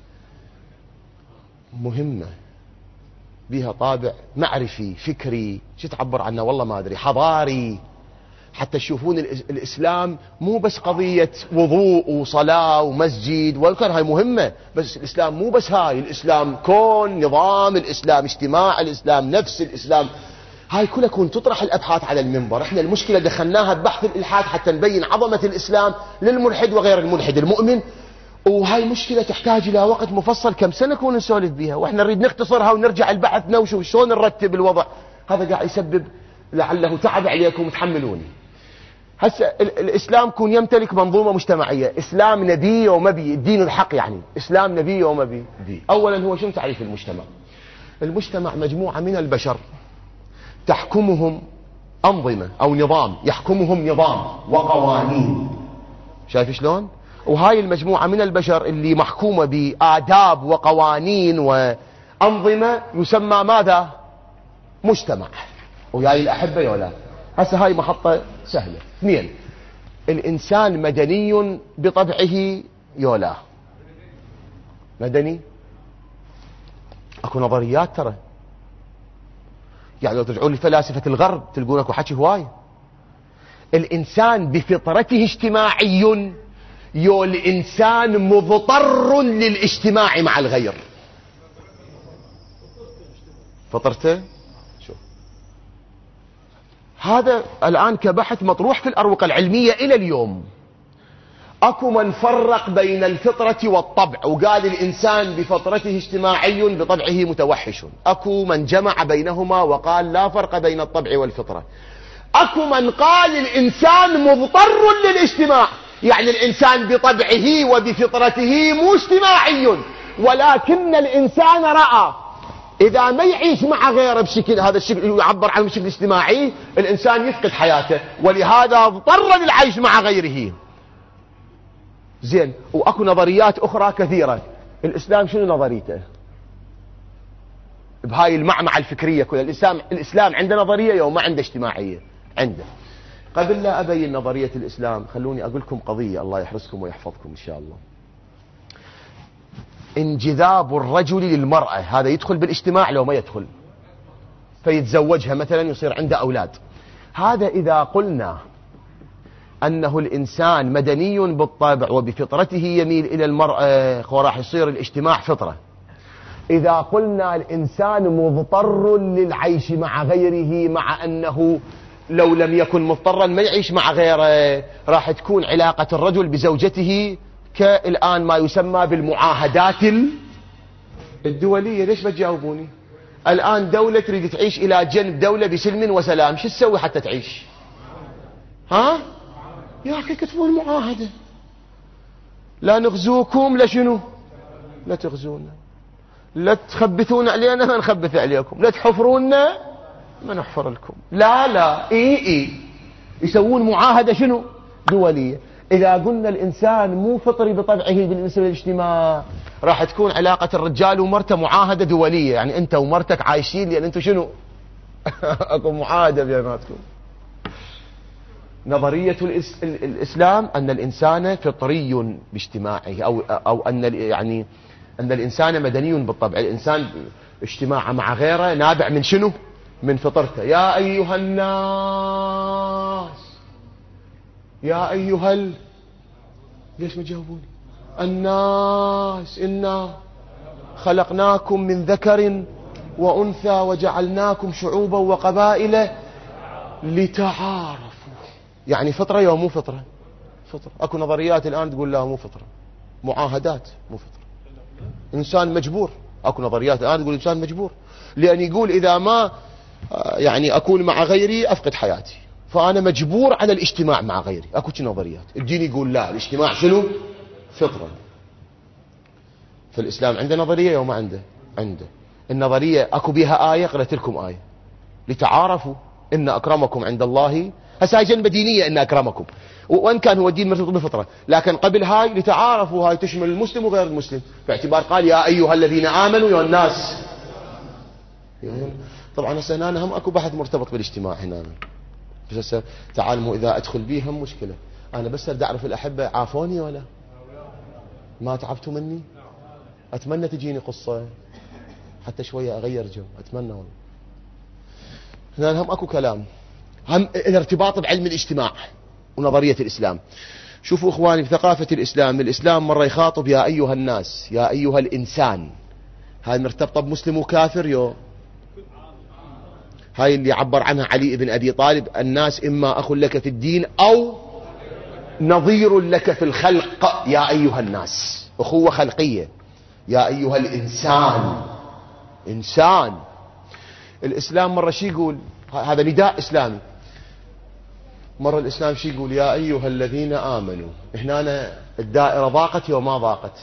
مهمة، بيها طابع معرفي فكري، شو تعبر عنه والله ما ادري، حضاري، حتى تشوفون الاسلام مو بس قضية وضوء وصلاة ومسجد، والكل هاي مهمة، بس الاسلام مو بس هاي. الاسلام كون، نظام، الاسلام اجتماع، الاسلام نفس، الاسلام هاي كلها كون تطرح الأبحاث على المنبر. احنا المشكلة دخلناها ببحث الإلحاد حتى نبين عظمة الإسلام للملحد وغير الملحد المؤمن، وهاي مشكلة تحتاج إلى وقت مفصل كم سنة كون نسولف بها، واحنا نريد نختصرها ونرجع البحث ونشوف شلون نرتب الوضع. هذا قاعد يسبب لعله تعب عليكم، تحملوني. هسه الإسلام كون يمتلك منظومة مجتمعية. إسلام نبي ومبي، الدين الحق يعني، إسلام نبي ومبي. أولا هو شنو تعريف المجتمع؟ المجتمع مجموعة من البشر تحكمهم أنظمة أو نظام، يحكمهم نظام وقوانين. شايف شلون؟ وهاي المجموعة من البشر اللي محكومة بآداب وقوانين وأنظمة يسمى ماذا؟ مجتمع. وياي الأحبة يولا، هسه هاي محطة سهلة. 2، الإنسان مدني بطبعه يولا، مدني. أكو نظريات ترى، يعني لو ترجعون لفلاسفة الغرب تلقون اكو حكي هواي. الإنسان بفطرته اجتماعي، يو الإنسان مضطر للاجتماع مع الغير. فطرته شوف هذا الآن كبحث مطروح في الأروقة العلمية إلى اليوم. أكو من فرق بين الفطرة والطبع وقال الإنسان بفطرته اجتماعي بطبعه متوحش. أكو من جمع بينهما وقال لا فرق بين الطبع والفطرة. أكو من قال الإنسان مضطر للاجتماع، يعني الإنسان بطبعه وبفطرته مو اجتماعي، ولكن الإنسان رأى إذا ما يعيش مع غيره بشكل، هذا الشكل يعبر عنه بشكل اجتماعي، الإنسان يفقد حياته، ولهذا اضطر للعيش مع غيره. زين، وأكو نظريات أخرى كثيرة. الإسلام شنو نظريته بهاي المعمعة الفكرية كلها؟ الإسلام عنده نظرية يوم ما عنده اجتماعية؟ عنده. قبل لا أبين نظرية الإسلام خلوني أقول لكم قضية، الله يحرسكم ويحفظكم إن شاء الله. انجذاب الرجل للمرأة هذا يدخل بالاجتماع لو ما يدخل؟ فيتزوجها مثلا يصير عنده أولاد. هذا إذا قلنا أنه الإنسان مدني بالطبع وبفطرته يميل إلى المرأة وراح يصير الاجتماع فطرة. إذا قلنا الإنسان مضطر للعيش مع غيره، مع أنه لو لم يكن مضطرا ما يعيش مع غيره، راح تكون علاقة الرجل بزوجته كالآن ما يسمى بالمعاهدات الدولية. ليش ما تجاوبوني؟ الآن دولة تريد تعيش إلى جنب دولة بسلم وسلام، شو تسوي حتى تعيش؟ ها؟ يا أخي كتبوا المعاهدة، لا نغزوكم لا شنو، لا تغزونا، لا تخبثون علينا ما نخبث عليكم، لا تحفرونا ما نحفر لكم. لا اي يسوون معاهدة شنو؟ دولية. إذا قلنا الإنسان مو فطري بطبعه بالنسبة للاجتماع، راح تكون علاقة الرجال ومرته معاهدة دولية، يعني أنت ومرتك عايشين لأن أنتوا شنو؟ أكو معاهدة بيناتكم. نظرية الإسلام أن الإنسان فطري باجتماعه، أو أن الإنسان مدني بالطبع. الإنسان اجتماعه مع غيره نابع من شنو؟ من فطرته. يا أيها الناس، يا أيها ليش ما جاوبوني؟ الناس إنا خلقناكم من ذكر وأنثى وجعلناكم شعوبا وقبائل لتعارفوا. يعني فطرة يا مو فطرة؟ فطرة. أكو نظريات الآن تقول لا مو فطرة، معاهدات مو فطرة، إنسان مجبور. أكو نظريات الآن تقول إنسان مجبور، لأن يقول إذا ما يعني أكون مع غيري أفقد حياتي، فأنا مجبور على الاجتماع مع غيري. أكو نظريات. الدين يقول لا، الاجتماع شنو؟ فطرة. فالإسلام عنده نظرية يوم ما عنده؟ عنده. النظرية أكو بها آية، قلت لكم آية لتعارفوا إن أكرمكم عند الله. هسه هاي جنبة دينية إن أكرمكم، وإن كان هو الدين مرتبط بالفطرة، لكن قبل هاي لتعارفوا، هاي تشمل المسلم وغير المسلم، باعتبار قال يا أيها الذين آمنوا يا الناس. طبعا هسه هنا هم أكو بحث مرتبط بالاجتماع هنا، بس هسه تعالوا إذا أدخل بيهم مشكلة. أنا بس أريد أعرف الأحبة عافوني ولا ما تعبتوا مني؟ أتمنى تجيني قصة حتى شوية أغير جو، أتمنى والله. هنا هم أكو كلام، هم الارتباط بعلم الاجتماع ونظرية الإسلام. شوفوا إخواني، بثقافة الإسلام مرة يخاطب يا أيها الناس، يا أيها الإنسان. هاي مرتبطة بمسلم وكافر يو. هاي اللي عبر عنها علي بن أبي طالب: الناس إما أخ لك في الدين أو نظير لك في الخلق. يا أيها الناس أخوة خلقية. يا أيها الإنسان، إنسان. الإسلام مرة شي يقول؟ هذا نداء إسلامي. مرة الإسلام شي يقول؟ يا أيها الذين آمنوا. هنا الدائرة ضاقت وما ضاقت،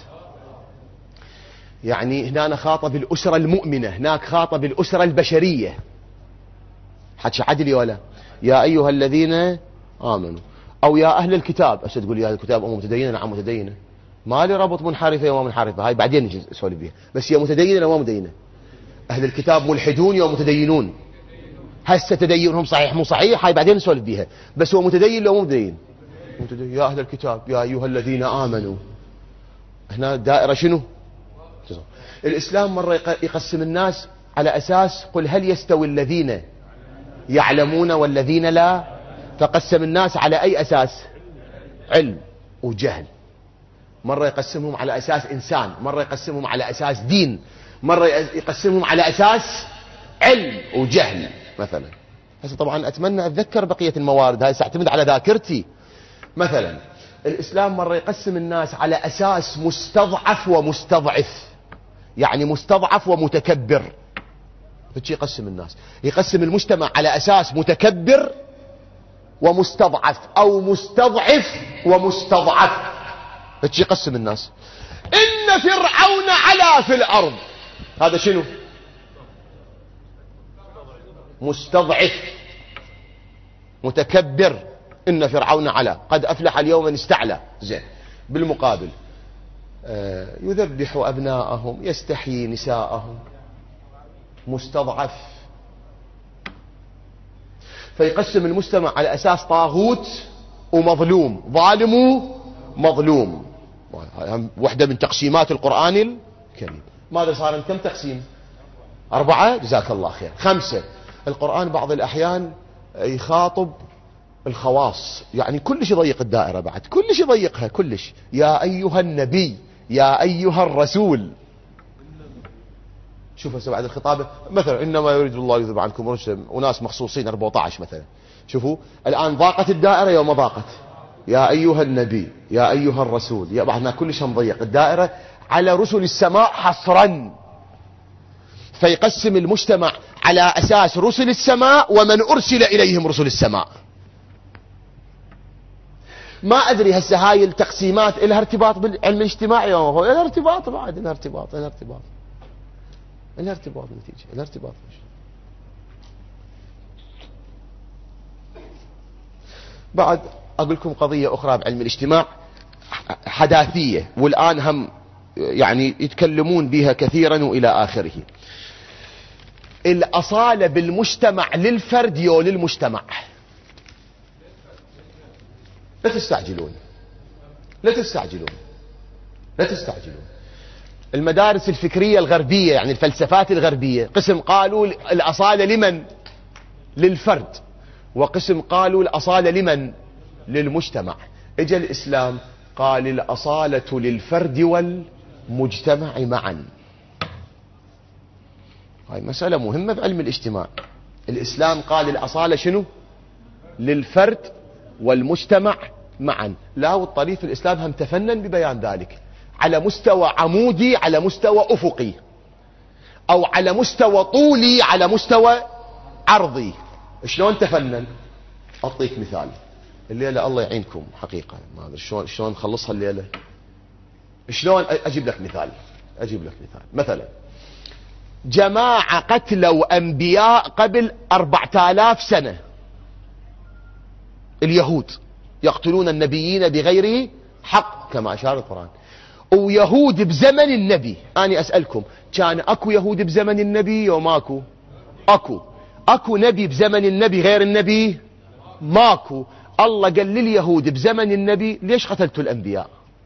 يعني هنا خاطب الأسرة المؤمنة، هناك خاطب الأسرة البشرية. حتى عدلي ولا؟ يا أيها الذين آمنوا. أو يا أهل الكتاب. أشد تقول يا أهل الكتاب أم متدينة؟ نعم متدينة، ما لي ربط منحرفة وما منحرفة، هاي بعدين نجي نسولف بيها، بس هي متدينة وما متدينة. أهل الكتاب ملحدون يا متدينون؟ هسه تدينهم صحيح مو صحيح هاي بعدين نسولف بيها، بس هو متدين لو مو متدين؟ يا أهل الكتاب يا أيها الذين آمنوا. هنا الدائرة شنو؟ الإسلام مرة يقسم الناس على أساس قل هل يستوي الذين يعلمون والذين لا. فقسم الناس على أي أساس؟ علم وجهل. مرة يقسمهم على أساس إنسان، مرة يقسمهم على أساس دين، مرة يقسمهم على أساس علم وجهل مثلا. هسه طبعا أتمنى أتذكر بقية الموارد هاي، سأعتمد على ذاكرتي. مثلا الإسلام مرة يقسم الناس على أساس مستضعف ومستضعف، يعني مستضعف ومتكبر. فشي يقسم الناس، يقسم المجتمع على أساس متكبر ومستضعف أو مستضعف ومستضعف. فشي يقسم الناس. إن فرعون علا في الأرض، هذا شنو؟ مستضعف متكبر. إن فرعون علا، قد أفلح اليوم من استعلى. زين. بالمقابل يذبح أبناءهم يستحيي نساءهم، مستضعف. فيقسم المجتمع على أساس طاغوت ومظلوم، ظالم ومظلوم. واحدة من تقسيمات القرآن الكريم. ماذا صار؟ كم تقسيم؟ 4. جزاك الله خير. 5. القرآن بعض الأحيان يخاطب الخواص، يعني كلش يضيق الدائرة، بعد كلش يضيقها كلش. يا أيها النبي، يا أيها الرسول. شوف هسه بعد الخطابة مثلا إنما يريد الله يذهب عنكم الرجس، وناس مخصوصين 14 مثلا. شوفوا الآن ضاقت الدائرة يوم ضاقت. يا أيها النبي، يا أيها الرسول، يا بعدنا كلش مضيق الدائرة على رسل السماء حصرا. فيقسم المجتمع على أساس رسل السماء ومن أرسل إليهم رسل السماء. ما أدري هسه هاي التقسيمات لها ارتباط بالعلم الاجتماعي، لها ارتباط بعد، لها ارتباط نتيجة، لها ارتباط. بعد أقول لكم قضية أخرى بعلم الاجتماع حداثية، والآن هم يعني يتكلمون بها كثيرا وإلى آخره. الأصالة بالمجتمع للفرد يو للمجتمع. لا تستعجلون. المدارس الفكرية الغربية، يعني الفلسفات الغربية، قسم قالوا الأصالة لمن؟ للفرد، وقسم قالوا الأصالة لمن؟ للمجتمع. اجى الإسلام قال الأصالة للفرد والمجتمع معا. هاي مسألة مهمة بعلم الاجتماع. الإسلام قال الأصالة شنو؟ للفرد والمجتمع معا. لا، والطريف الإسلام هم تفنن ببيان ذلك على مستوى عمودي، على مستوى أفقي، أو على مستوى طولي، على مستوى عرضي. شلون تفنن؟ أعطيك مثال. الليلة الله يعينكم حقيقة، ما أدري شلون نخلصها الليلة. شلون أجيب لك مثال. مثلا جماعة قتلوا أنبياء قبل 4000 سنة. اليهود يقتلون النبيين بغير حق كما أشار القرآن. ويهود بزمن النبي. أنا أسألكم، كان أكو يهود بزمن النبي وماكو؟ أكو نبي بزمن النبي غير النبي؟ ماكو. الله قال لليهود بزمن النبي ليش قتلتوا الأنبياء؟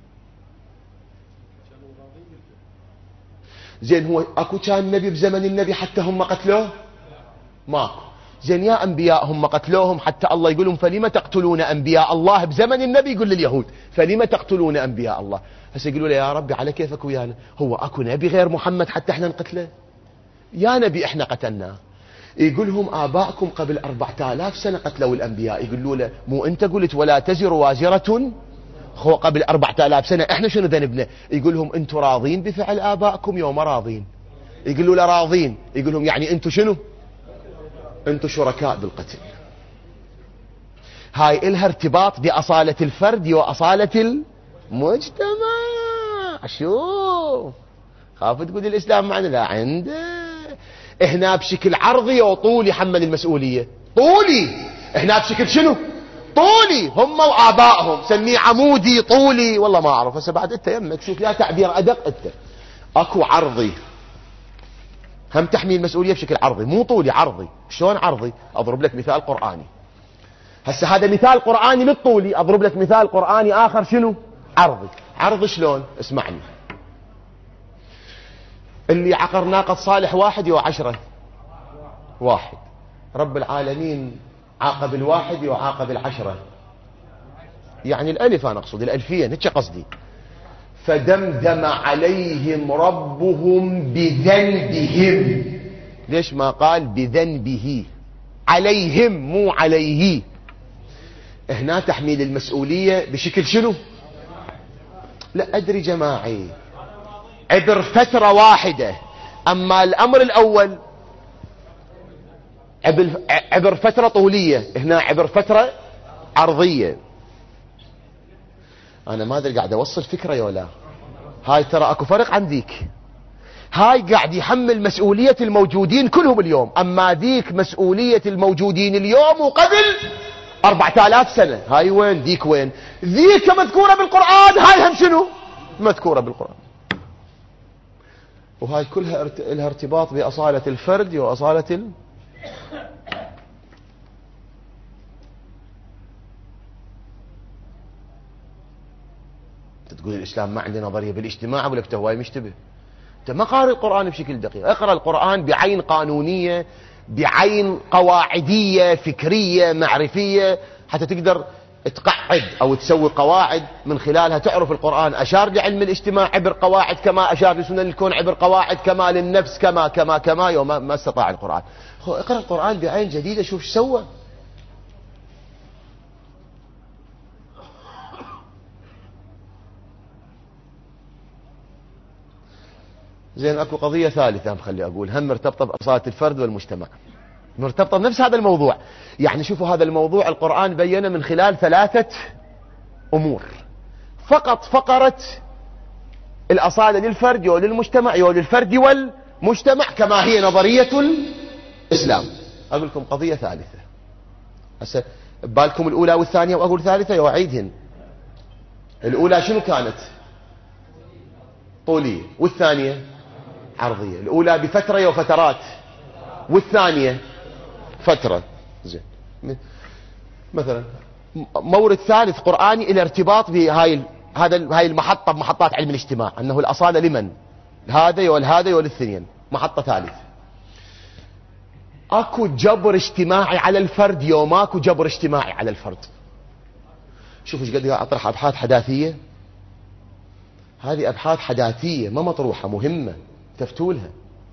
زين هو أكو كان نبي بزمن النبي حتى هم قتلوه؟ ماكو. زين يا أنبياء هم قتلوهم حتى الله يقولهم فلما تقتلون أنبياء الله بزمن النبي؟ يقول لليهود فلما تقتلون أنبياء الله. هسه يقولوا له يا ربي على كيفك ويانا، هو أكو نبي غير محمد حتى احنا نقتله؟ يا نبي احنا قتلناه. يقولهم آباءكم قبل 4000 سنة قتلوا الأنبياء. يقولوا له مو أنت قلت ولا تزر وازرة؟ هو قبل 4000 سنة احنا شنو ذنبنا؟ يقولهم انتم راضين بفعل آبائكم يوم راضين؟ يقولوا له راضين. يقولهم يعني انتم شنو؟ انتم شركاء بالقتل. هاي إلها ارتباط بأصالة الفرد وأصالة المجتمع. شوف خاف تقول الإسلام معنا، لا عنده. احنا بشكل عرضي وطولي حمل المسؤولية. طولي احنا بشكل شنو؟ طولي. هم وآبائهم سميه عمودي طولي والله ما أعرف. هسه بعد انت يمك شوف يا تعبير أدق انت. اكو عرضي هم تحميل المسؤولية بشكل عرضي، مو طولي، عرضي. شلون عرضي؟ اضرب لك مثال قرآني. هسه هذا مثال قرآني للطولي، اضرب لك مثال قرآني اخر شنو؟ عرضي. عرض شلون؟ اسمعني. اللي عقر ناقة صالح 1 و10؟ 1. رب العالمين عاقب 1 وعاقب 10، يعني الألف أنا أقصد الألفية، هيك قصدي. فدمدم عليهم ربهم بذنبهم. ليش ما قال بذنبه؟ عليهم مو عليه. هنا تحميل المسؤولية بشكل شنو؟ لا أدري جماعي، عبر فترة واحدة. أما الأمر الأول عبر فترة طولية، هنا عبر فترة عرضية. أنا ما أدري قاعد أوصل فكرة يا لا. هاي ترى أكو فرق عندك، هاي قاعد يحمل مسؤولية الموجودين كلهم اليوم، أما ذيك مسؤولية الموجودين اليوم وقبل 4000 سنة. هاي وين ذيك؟ وين ذيك مذكورة بالقرآن، هاي هم شنو مذكورة بالقرآن. وهاي كلها لها ارتباط بأصالة الفرد وأصالة تقول الإسلام ما عنده نظرية بالاجتماع، ولا هواي مشتبه. انت ما قارئ القرآن بشكل دقيق. اقرأ القرآن بعين قانونية، بعين قواعدية فكرية معرفية، حتى تقدر تقعد أو تسوي قواعد من خلالها تعرف القرآن أشار لعلم الاجتماع عبر قواعد، كما أشار لسنن الكون عبر قواعد، كما للنفس، كما يوم ما استطاع القرآن. اقرأ القرآن بعين جديدة، شوف ايش سوى. زين اكو قضية ثالثة خلي اقول، هم مرتبطة بأصالة الفرد والمجتمع، مرتبطة بنفس هذا الموضوع. يعني شوفوا هذا الموضوع القرآن بينه من خلال 3 أمور فقط. فقرت الأصالة للفرد وللمجتمع وللفرد والمجتمع كما هي نظرية الإسلام. أقول لكم قضية ثالثة هسه ببالكم، الأولى والثانية وأقول ثالثة وأعيدهن. الأولى شنو كانت؟ طولية، والثانية عرضية. الأولى بفترة وفترات، والثانية فترة. زين مثلا مورد ثالث قرآني إلى ارتباط بهاي هاي المحطة بمحطات علم الاجتماع، أنه الأصالة لمن؟ هذا والهذا والاثنين. محطة ثالثة، اكو جبر اجتماعي على الفرد يوم اكو جبر اجتماعي على الفرد. شوفوا ايش قد اطرح ابحاث حداثية. هذه ابحاث حداثية ما مطروحة، مهمة تفتولها.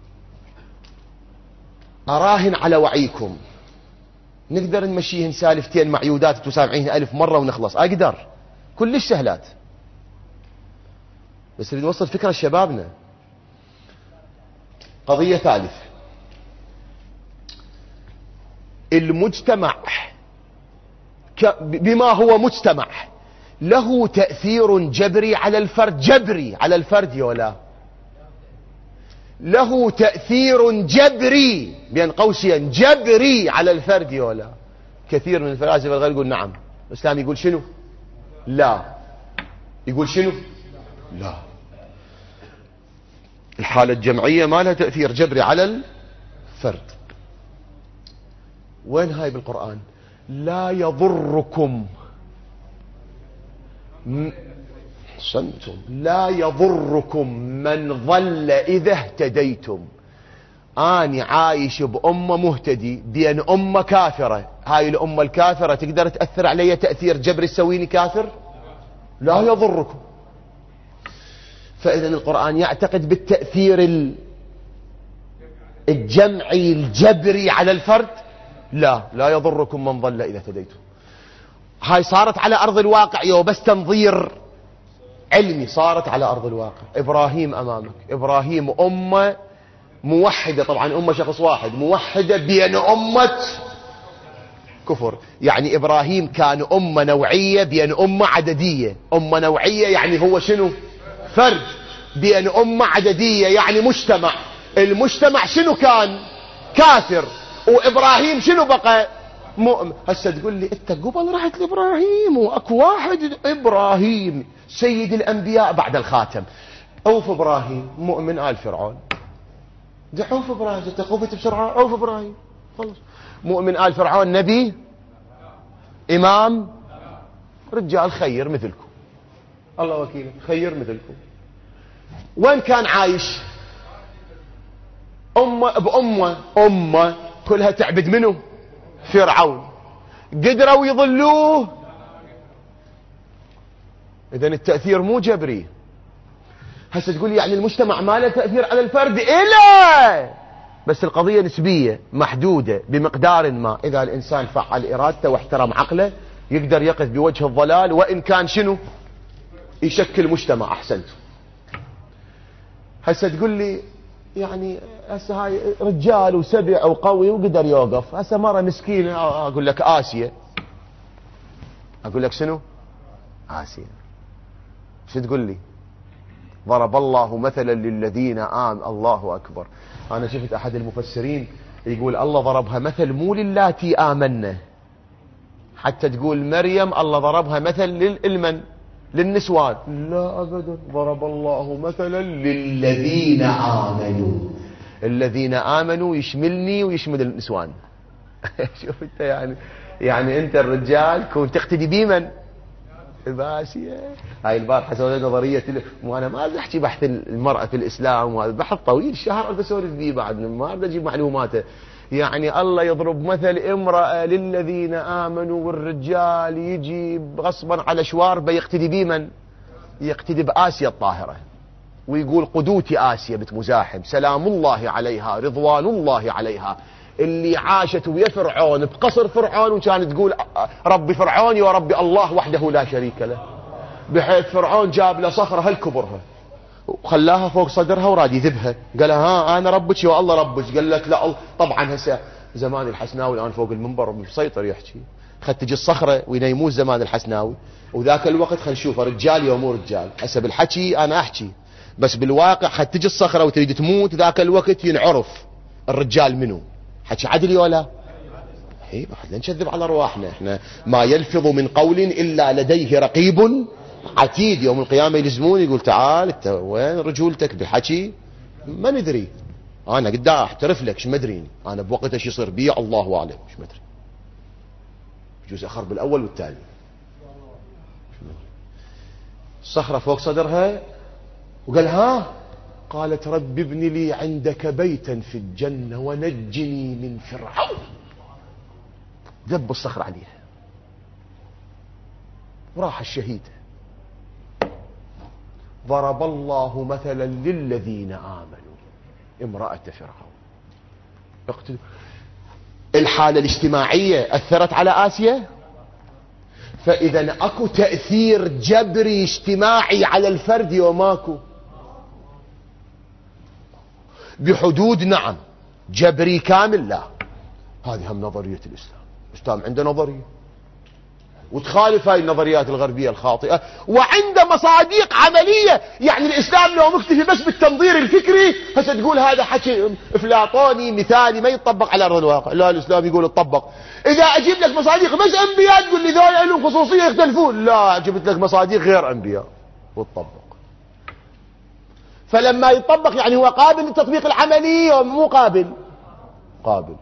اراهن على وعيكم نقدر نمشيهن سالفتين معيودات تسامعين 1000 مرة ونخلص. اقدر كلش سهلات، بس نريد نوصل فكرة لشبابنا. قضية ثالثة، المجتمع بما هو مجتمع له تأثير جبري على الفرد. جبري على الفرد يولا، له تأثير جبري بين قوسين، جبري على الفرد يولا. كثير من الفلاسفة الغرب يقول نعم. الإسلام يقول شنو؟ لا. يقول شنو؟ لا. الحالة الجمعية ما لها تأثير جبري على الفرد. وين هاي بالقرآن؟ لا يضركم صمتم لا يضركم من ضل إذا اهتديتم. أني عايش بأمة مهتدي بين أمة كافرة، هاي الأمة الكافرة تقدر تأثر علي تأثير جبري تسويني كافر؟ لا يضركم. فإذا القرآن يعتقد بالتأثير الجمعي الجبري على الفرد. لا يضركم من ضل إذا اهتديتم. هاي صارت على أرض الواقع يو، بس تنظير علمي صارت على أرض الواقع. إبراهيم أمامك، إبراهيم أمة موحدة، طبعا أمة شخص واحد موحدة بين أمة كفر. يعني إبراهيم كان أمة نوعية بين أمة عددية. أمة نوعية يعني هو شنو؟ فرد. بين أمة عددية يعني مجتمع. المجتمع شنو كان؟ كافر. وإبراهيم شنو بقى؟ مؤمن. هسه تقول لي انت قبل رحت لإبراهيم واكو واحد إبراهيم سيد الأنبياء بعد الخاتم. عوف إبراهيم مؤمن آل فرعون. عوف إبراهيم، انت خوفت بسرعة. عوف إبراهيم خلص. مؤمن آل فرعون نبي إمام رجال خير مثلكم، الله وكيله خير مثلكم. وين كان عايش؟ أمة بأمة كلها تعبد منه فرعون. قدروا يضلوه. إذن التأثير مو جبري. هسه تقول يعني المجتمع ما له تأثير على الفرد؟ إلا بس القضية نسبية محدودة بمقدار ما. إذا الإنسان فعل إرادته واحترم عقله يقدر يقف بوجه الضلال، وإن كان شنو يشكل مجتمع. أحسنت. هسه تقول لي يعني هسه هاي رجال وسبع وقوي وقدر يوقف، هسه مرة مسكينة أقول لك آسيا، أقول لك شنو آسيا، شو تقول لي؟ ضرب الله مثلا للذين الله أكبر. أنا شفت أحد المفسرين يقول الله ضربها مثل مو للاتي آمنا، حتى تقول مريم الله ضربها مثل للمن للنسوان، لا أبدا، ضرب الله مثلا للذين آمنوا. الذين آمنوا يشملني ويشمل النسوان. شوف انت يعني انت الرجال كون تقتدي بمن باسية. هاي البارحة سوينا نظرية وانا ما احكي بحث المرأة في الاسلام، وهذا بحث طويل شهر بسولف بيه بعد ما بدي اجيب معلوماته. يعني الله يضرب مثل امرأة للذين آمنوا، والرجال يجي غصبا على شواربه يقتدي بمن؟ يقتدي بآسيا الطاهرة، ويقول قدوتي آسيا بنت مزاحم سلام الله عليها رضوان الله عليها، اللي عاشت ويا فرعون بقصر فرعون، وكانت تقول ربي فرعون وربي الله وحده لا شريك له، بحيث فرعون جاب له صخرة هالكبرها وخلاها فوق صدرها وراد يذبها، قال ها انا ربك يا الله ربك، قال لك لا. طبعا هسه زمان الحسناوي الان فوق المنبر مسيطر يحكي، خد تجي الصخرة وينيموه زمان الحسناوي، وذاك الوقت خل نشوفه رجال يا مو رجال. هسه بالحكي انا احكي، بس بالواقع خد تجي الصخرة وتريد تموت ذاك الوقت ينعرف الرجال منه. حكي عدل ولا اي؟ لا نكذب على ارواحنا، احنا ما يلفظ من قول الا لديه رقيب عتيد. يوم القيامة يلزمون يقول تعال انت وين رجولتك بالحكي؟ ما ندري، انا قد احترف لك شو مدرين انا بوقتها شو يصير بي الله اعلم، شو مدري يجوز اخر بالاول والثاني. الصخرة فوق صدرها وقال ها، قالت رب ابن لي عندك بيتا في الجنة ونجني من فرعون. ذب الصخرة عليها وراح الشهيد. ضرب الله مثلا للذين آمنوا امرأة فرعون. الحالة الاجتماعية أثرت على آسيا، فإذا أكو تأثير جبري اجتماعي على الفرد وماكو بحدود نعم، جبري كامل لا. هذه هم نظرية الإسلام. الإسلام عنده نظرية وتخالف هاي النظريات الغربية الخاطئة، وعنده مصادق عملية. يعني الإسلام لو مكتفي بس بالتنظير الفكري هسه تقول هذا حكي أفلاطوني مثالي ما يطبق على أرض الواقع. لا، الإسلام يقول يطبق. إذا أجيب لك مصادق بس أنبياء تقول لي ذول لهم خصوصية يختلفون، لا جبت لك مصادق غير أنبياء وتطبق. فلما يطبق يعني هو قابل للتطبيق العملي ومو قابل؟ قابل.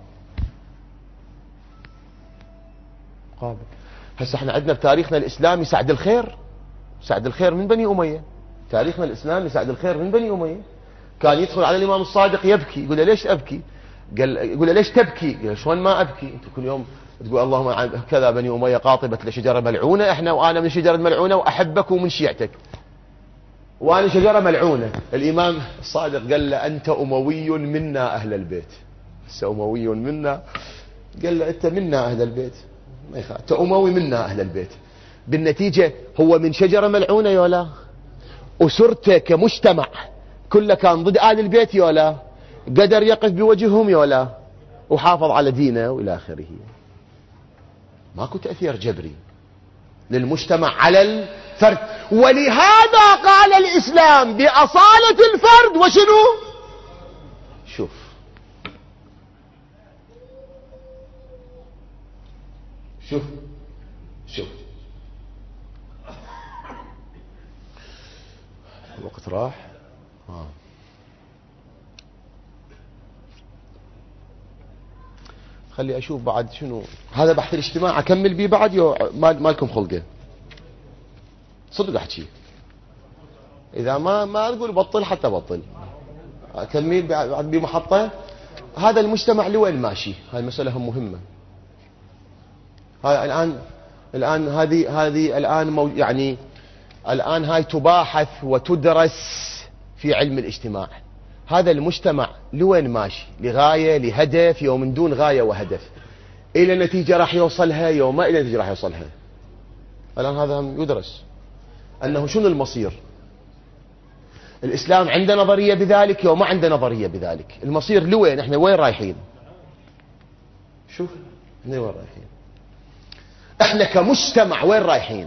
هسه احنا عندنا بتاريخنا الاسلامي سعد الخير، سعد الخير من بني اميه. تاريخنا الاسلامي سعد الخير من بني اميه. كان يدخل على الامام الصادق يبكي، يقول له ليش ابكي؟ يقول له ليش تبكي؟ قال شلون ما ابكي؟ انت كل يوم تقول اللهم كذا بني اميه قاطبه لشجره ملعونه، احنا وانا من شجره ملعونه واحبك ومن شيعتك وانا شجره ملعونه. الامام الصادق قال له انت اموي منا اهل البيت. اموي منا، قال له انت منا اهل البيت، ما يخاف، انت اموي منا اهل البيت. بالنتيجه هو من شجره ملعونه يولا، اسرته كمجتمع كله كان ضد آل البيت يولا، قدر يقف بوجههم يولا، وحافظ على دينه والى اخره. ماكو تاثير جبري للمجتمع على الفرد، ولهذا قال الاسلام باصاله الفرد. وشنو؟ شوف شوف شوف الوقت راح. خلي اشوف بعد شنو هذا بحث الاجتماع اكمل بيه بعد مالكم خلقه صدق احكي. اذا ما تقول بطل حتى بطل اكمل بعد بمحطه. هذا المجتمع لوين ماشي؟ هاي المساله هم مهمه. هاي الان هذه الان يعني الان هاي تباحث وتدرس في علم الاجتماع. هذا المجتمع لوين ماشي؟ لغاية، لهدف، يوم من دون غاية وهدف، إلى نتيجة راح يوصلها، يوم ما إلى نتيجة راح يوصلها. الآن هذا يدرس أنه شنو المصير. الإسلام عنده نظرية بذلك، يوم ما عنده نظرية بذلك. المصير لوين؟ إحنا وين رايحين؟ شوف إحنا وين رايحين، إحنا كمجتمع وين رايحين.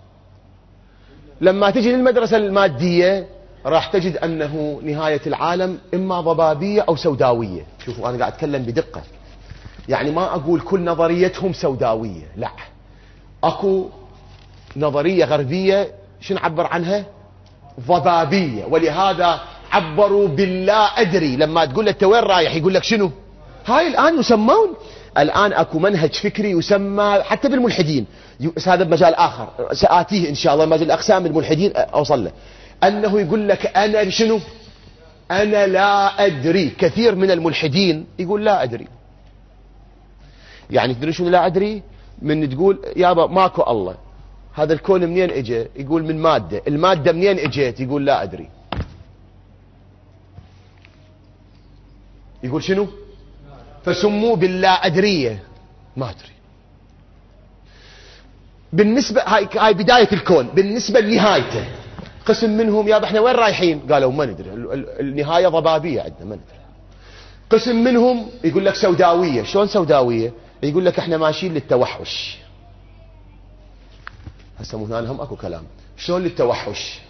لما تجي للمدرسة المادية راح تجد أنه نهاية العالم إما ضبابية أو سوداوية. شوفوا أنا قاعد أتكلم بدقة، يعني ما أقول كل نظريتهم سوداوية، لا، أكو نظرية غربية شنو عبر عنها؟ ضبابية. ولهذا عبروا باللا أدري. لما تقول له أنت وين رايح يقول لك شنو؟ هاي الآن يسمون، الآن أكو منهج فكري يسمى حتى بالملحدين، هذا بمجال آخر سآتيه إن شاء الله، مجال أقسام الملحدين أوصل له، أنه يقول لك أنا شنو؟ أنا لا أدري. كثير من الملحدين يقول لا أدري. يعني تدري شنو لا أدري؟ من تقول يابا ماكو الله، هذا الكون منين اجى؟ يقول من مادة. المادة منين اجت؟ يقول لا أدري. يقول شنو؟ فسموه باللا أدرية، ما أدري. بالنسبة هاي بداية الكون، بالنسبة لنهايته قسم منهم يابا احنا وين رايحين؟ قالوا ما ندري، النهاية ضبابية عندنا ما ندري. قسم منهم يقول لك سوداوية. شلون سوداوية؟ يقول لك احنا ماشيين للتوحش. هسه هنا هم اكو كلام، شلون للتوحش؟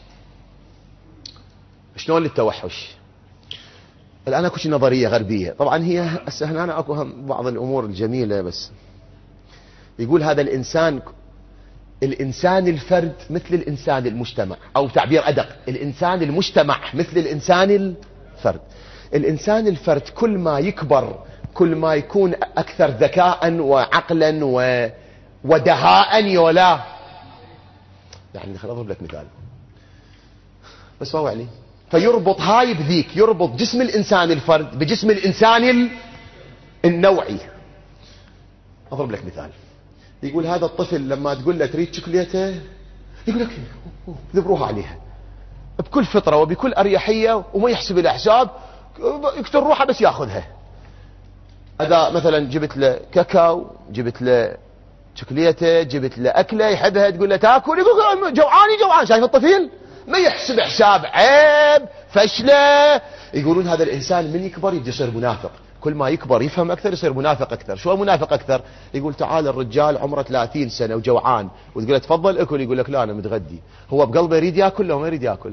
شلون للتوحش؟ الان اكو شي نظريه غربيه، طبعا هي هسه هنا اكو هم بعض الامور الجميله، بس يقول هذا الانسان الفرد مثل الانسان المجتمع، او تعبير ادق، الانسان المجتمع مثل الانسان الفرد. الانسان الفرد كل ما يكبر كل ما يكون اكثر ذكاء وعقلا ودهاء يولا. يعني خل اضرب لك مثال بس ما يعني، فيربط هاي بذيك، يربط جسم الانسان الفرد بجسم الانسان النوعي. اضرب لك مثال، يقول هذا الطفل لما تقول له تريد شوكولاتة يقول لك ذبروها عليها بكل فطرة وبكل اريحية وما يحسب له حساب، يكتر روحه بس ياخذها. اذا مثلا جبت له كاكاو، جبت له شوكولاتة، جبت له أكلة يحبها، تقول له تاكل، يقول جوعان. شايف الطفل ما يحسب حساب، عيب، فشلة. يقولون هذا الإنسان من يكبر يبدي يصير منافق، كل ما يكبر يفهم أكثر يصير منافق أكثر. شو منافق أكثر؟ يقول تعال الرجال عمره 30 سنة وجوعان وتقول له تفضل أكل، يقول لك لا أنا متغدي. هو بقلبه يريد يأكل لو ما يريد يأكل؟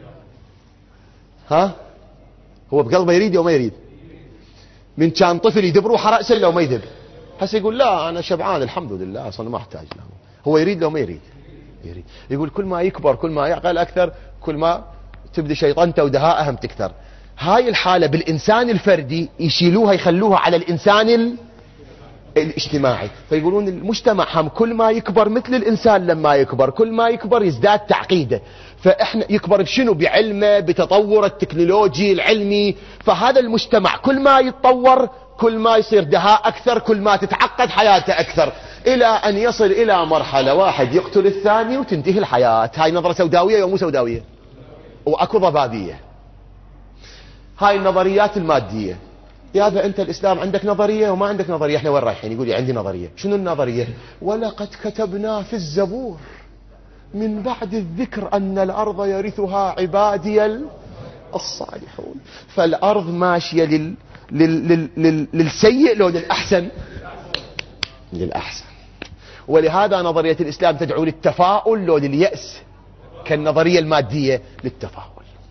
ها؟ هو بقلبه يريد أو ما يريد؟ من كان طفل يدبروه رأسا لو ما يدب، هسه يقول لا أنا شبعان الحمد لله أصلا ما أحتاج له. هو يريد لو ما يريد؟ يريد. يقول كل ما يكبر كل ما يعقل أكثر كل ما تبدأ شيطنته ودهاءه هم تكثر. هاي الحالة بالإنسان الفردي يشيلوها يخلوها على الإنسان الاجتماعي. فيقولون المجتمع هم كل ما يكبر مثل الإنسان لما يكبر كل ما يكبر يزداد تعقيده. فإحنا يكبر بشنو؟ بعلمه، بتطور التكنولوجي العلمي. فهذا المجتمع كل ما يتطور كل ما يصير دهاء أكثر، كل ما تتعقد حياته أكثر، إلى أن يصل إلى مرحلة واحد يقتل الثاني وتنتهي الحياة. هاي نظرة سوداوية أو مو سوداوية؟ وأكو ضبابية. هاي النظريات المادية. يا أنت الإسلام عندك نظرية وما عندك نظرية. إحنا وين رايحين؟ يقول لي عندي نظرية. شنو النظرية؟ ولقد كتبنا في الزبور من بعد الذكر أن الأرض يرثها عبادي الصالحون. فالأرض ماشية للسيء لو للأحسن؟ للأحسن. ولهذا نظرية الإسلام تدعو للتفاؤل لو لليأس، كالنظرية المادية للتفاؤل.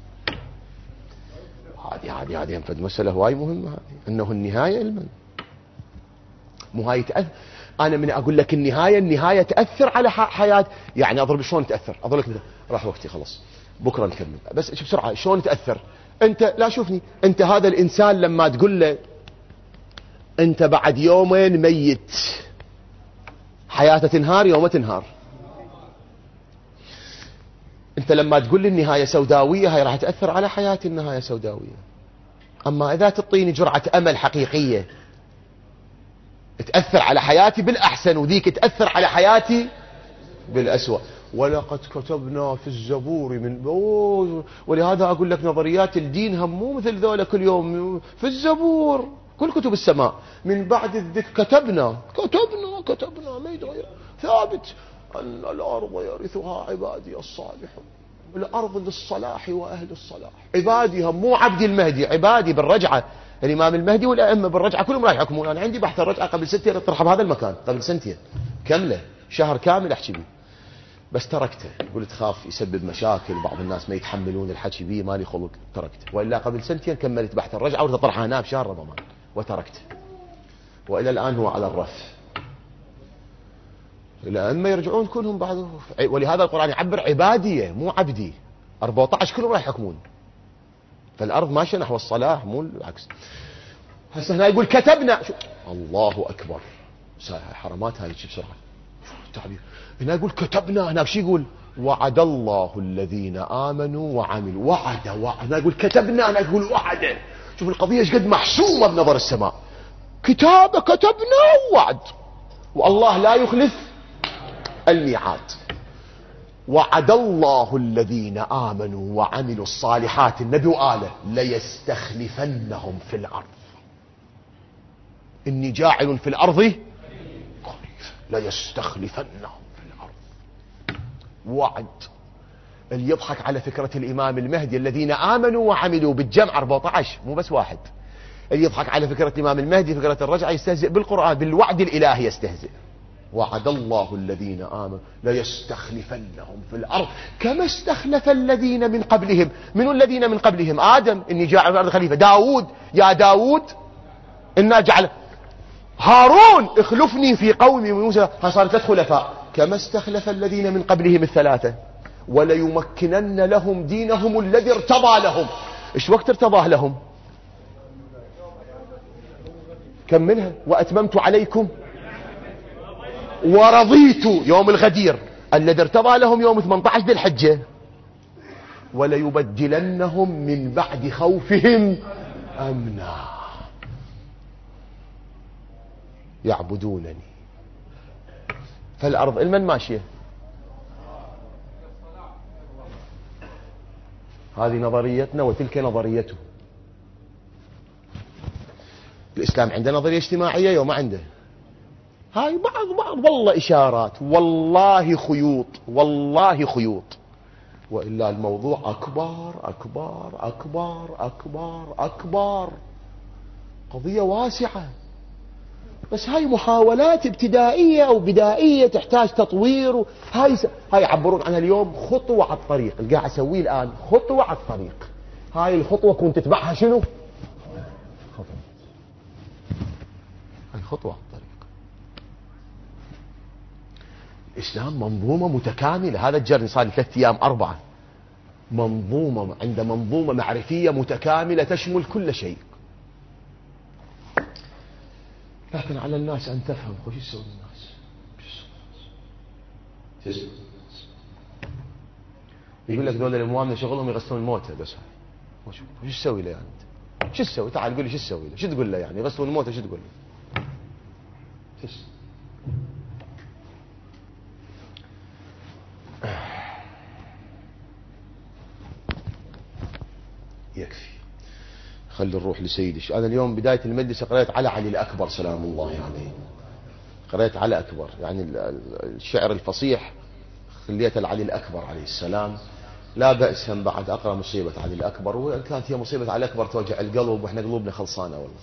هذه ينفذ مسألة هواي مهمة، هذه أنه النهاية علما مو هاي تأثر. أنا من أقول لك النهاية تأثر على حياة. يعني أضرب شلون تأثر؟ أضرب لك راح وقتي خلص بكرة نكمل، بس بسرعة شلون تأثر؟ أنت لا شوفني، أنت هذا الإنسان لما تقول له أنت بعد يومين ميت، حياته تنهار يوم تنهار. أنت لما تقول لي النهاية سوداوية هاي راح تأثر على حياتي النهاية سوداوية. أما إذا تعطيني جرعة أمل حقيقية تأثر على حياتي بالأحسن وذيك تأثر على حياتي بالأسوأ. ولقد كتبنا في الزبور من ولهذا أقول لك نظريات الدين هم مو مثل ذولا كل يوم في الزبور كل كتب السماء من بعد الذكر كتبنا ما يتغير ثابت أن الأرض يرثها عبادي الصالحون. الأرض للصلاح وأهل الصلاح. عبادي هم مو عبدي المهدي، عبادي بالرجعة. الإمام المهدي والأئمة بالرجعة كلهم راح يحكمون. أنا عندي بحث الرجعة قبل 6 سنين اطرحها بهذا المكان، قبل 2 سنين كاملة، شهر كامل أحكي بيه، بس تركته. قلت خاف يسبب مشاكل، بعض الناس ما يتحملون الحكي بيه، مالي خلق، تركته. وإلا قبل 2 سنين كملت بحث الرجعة وتطرحها هنا بشهر رمضان وتركته، وإلى الآن هو على الرف. الأئمة يرجعون كلهم بعد، ولهذا القرآن يعبر عبادية مو عبدي. 14 كلهم راح يحكمون، فالأرض ماشية نحو الصلاح مو العكس. هسه هنا يقول كتبنا، الله أكبر، حرمات هاي بسرعة التعبير. هنا يقول كتبنا، هناك شو يقول؟ وعد الله الذين آمنوا وعملوا. وعد هنا يقول كتبنا، هنا يقول وعد. شوف القضية ايش قد محسومة بنظر السماء. كتابة كتبنا ووعد، والله لا يخلف الميعاد. وعد الله الذين آمنوا وعملوا الصالحات، النبي وآله ليستخلفنهم في الأرض. إني جاعل في الأرض ليستخلفنهم في الأرض. وعد. اللي يضحك على فكرة الإمام المهدي الذين آمنوا وعملوا بالجمع 14 مو بس واحد. اللي يضحك على فكرة الإمام المهدي فكرة الرجعة يستهزئ بالقرآن، بالوعد الإلهي يستهزئ. وعد الله الذين آمنوا ليستخلفنهم في الأرض كما استخلف الذين من قبلهم. من الذين من قبلهم؟ آدم، إني جاعل في الأرض خليفة. داود، يا داود إنا جعل. هارون، اخلفني في قومي موسى. صارت 3 خلفاء. كما استخلف الذين من قبلهم 3. وليمكنن لهم دينهم الذي ارتضى لهم. ايش وقت ارتضاه لهم؟ كم منها؟ وأتممت عليكم ورضيت، يوم الغدير الذي ارتضى لهم يوم 18 ذي الحجة. وليبدلنهم من بعد خوفهم أمنا يعبدونني. فالأرض المن ماشية. هذه نظريتنا وتلك نظريته. الإسلام عنده نظرية اجتماعية وما عنده. هاي بعض والله إشارات، والله خيوط، والله خيوط. وإلا الموضوع أكبر أكبر أكبر أكبر أكبر، قضية واسعة. بس هاي محاولات ابتدائية أو بدائية تحتاج تطوير. هاي يعبرون عنها اليوم خطوة على الطريق. اللي قاعد أسويه الآن خطوة على الطريق. هاي الخطوة كنت تتبعها شنو؟ هاي خطوة على الطريق. الإسلام منظومة متكاملة. هذا الجرني صار 3 أيام 4 منظومة، عند منظومة معرفية متكاملة تشمل كل شيء. لكن على الناس أن تفهم. وش يسوي الناس؟ يقول لك دول الأموامنا شغلهم يغسلون الموتى بس. وش تسوي له يعني أنت؟ شو تسوي؟ تعال قول لي شو تسوي له؟ شو تقول له يعني؟ يغسلون الموتى شو تقول له؟ يكفي، خلي نروح لسيدي. أنا اليوم بداية المجلس قرأت على علي الأكبر سلام الله عليه. قرأت على أكبر، يعني الشعر الفصيح خليته لعلي الأكبر عليه السلام. لا بأس هم بعد أقرأ مصيبة علي الأكبر، وكانت هي مصيبة علي الأكبر توجع القلب، وإحنا قلوبنا خلصانة والله.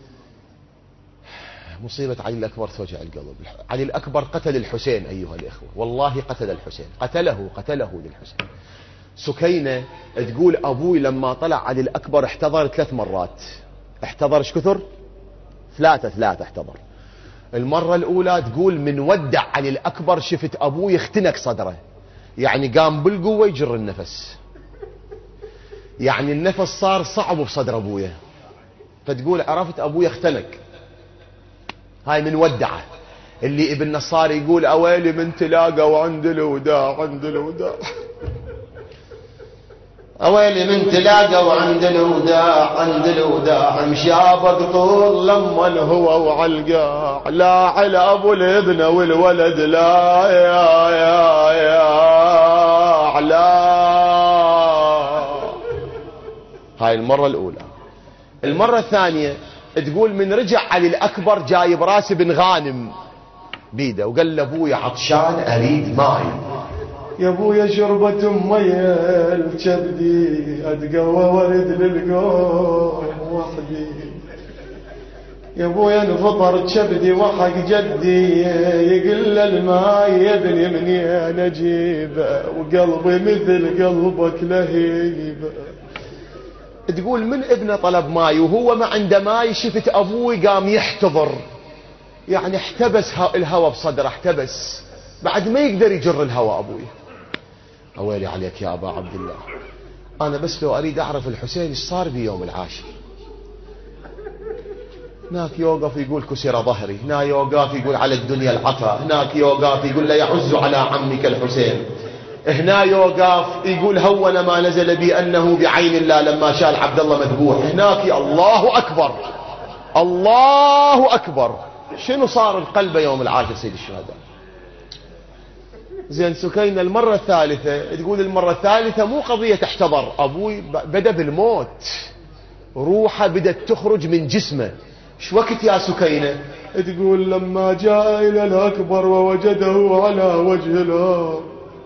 مصيبة علي الأكبر توجع القلب. علي الأكبر قتل الحسين أيها الإخوة، والله قتل الحسين، قتله للحسين. سكينة تقول أبوي لما طلع علي الأكبر احتضر 3 مرات. احتضر ايش كثر؟ 3 احتضر. المرة الأولى تقول من ودع علي الأكبر شفت أبوي اختنق صدره، يعني قام بالقوة يجر النفس، يعني النفس صار صعب بصدر أبويا، فتقول عرفت أبوي اختنق. هاي من ودعه. اللي ابن نصار يقول أويلي من تلاقى وعند الوداع عند الوداع. أويلي من تلاقى وعند الوداع عند الوداع، مشابق طول لما هو وعلقاع، لا على أبو الابن والولد لا يا هاي المرة الأولى. المرة الثانية تقول من رجع علي الأكبر جايب راس بن غانم بيده وقال له أبويا عطشان أريد ماي. يا ابويا شربة مية الكبدي اتقوى ورد للقوم وحدي. يا ابويا انفطر كبدي وحق جدي يقل الماي يا ابني منين اجيبه وقلبي مثل قلبك لهيبه. تقول من ابنه طلب ماي وهو ما عنده ماي شفت ابوي قام يحتضر، يعني احتبس الهوى بصدره، احتبس بعد ما يقدر يجر الهوى ابوي. اويلي عليك يا ابا عبد الله، انا بس لو اريد اعرف الحسين ايش صار بيوم العاشر. هناك يوقف يقول كسر ظهري، هنا يوقف يقول على الدنيا العطا، هناك يوقف يقول لا يعز على عمك الحسين، هنا يوقف يقول هون ما نزل بي انه بعين الله لما شال عبد الله مذبوح، هناك يا الله اكبر الله اكبر. شنو صار القلب يوم العاشر سيد الشهداء؟ زين سكينة المرة الثالثة تقول المرة الثالثة مو قضية احتضر، ابوي بدأ بالموت، روحه بدأت تخرج من جسمه. شو وقت يا سكينة؟ تقول لما جاء الى الاكبر ووجده على وجه الارض.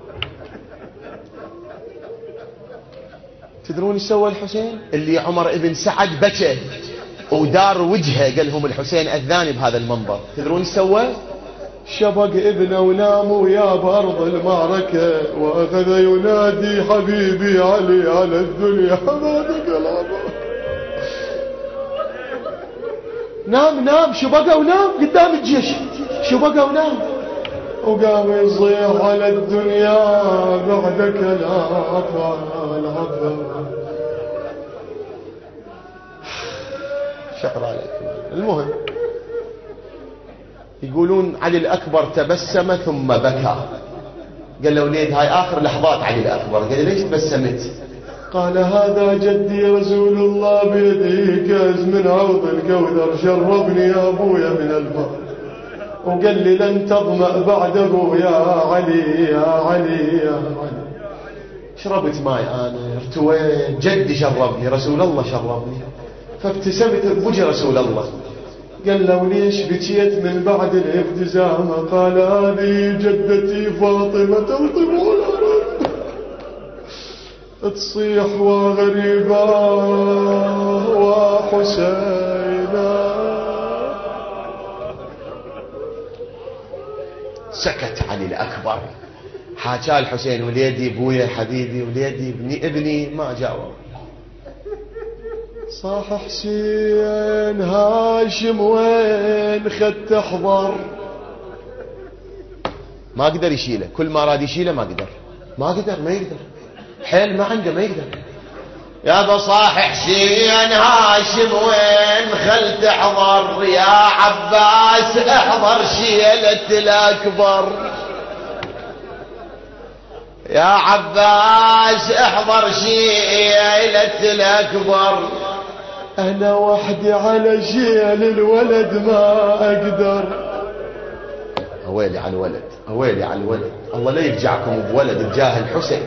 تدرون ايش سوى الحسين؟ اللي عمر ابن سعد بكى ودار وجهه قال لهم الحسين اذاني بهذا المنظر. تدرون ايش سوى؟ شبق ابنه ونام ويا بارض المعركة واخذ ينادي حبيبي علي على الدنيا حمادك العبا. نام شبقه ونام قدام الجيش، شبقه ونام وقام يصيح على الدنيا بعدك العفا العفا. شكرا عليكم. المهم يقولون علي الأكبر تبسم ثم بكى، قال له وليد هاي آخر لحظات علي الأكبر. قال ليش تبسمت؟ قال هذا جدي رسول الله بيده كاز من عوض الكوثر شربني يا أبويا من الماء وقال لي لن تظمأ بعده يا علي يا علي يا علي. شربت ماي أنا ارتويت، جدي شربني، رسول الله شربني، فابتسمت بوجه رسول الله. قال له ليش بكيت من بعد الابتسامة؟ قال هذه جدتي فاطمة تلطم الأرض تصيح وغريبة وحسينا. سكت علي الأكبر، حاجى الحسين وليدي ابويا حبيبي وليدي ابني ما جاوب. صاح حسين هاشم وين خد تحضر؟ ما قدر يشيله، كل ما راد يشيله ما قدر ما يقدر حيل ما عنده ما يقدر. يا بصاح حسين هاشم وين خل تحضر؟ يا عباس احضر شيلة الأكبر، يا عباس احضر شيلة الأكبر. أنا وحدي على شيل الولد ما أقدر. أويلي على الولد، أويلي على الولد، الله لا يرجعكم بولد بجاه الحسين.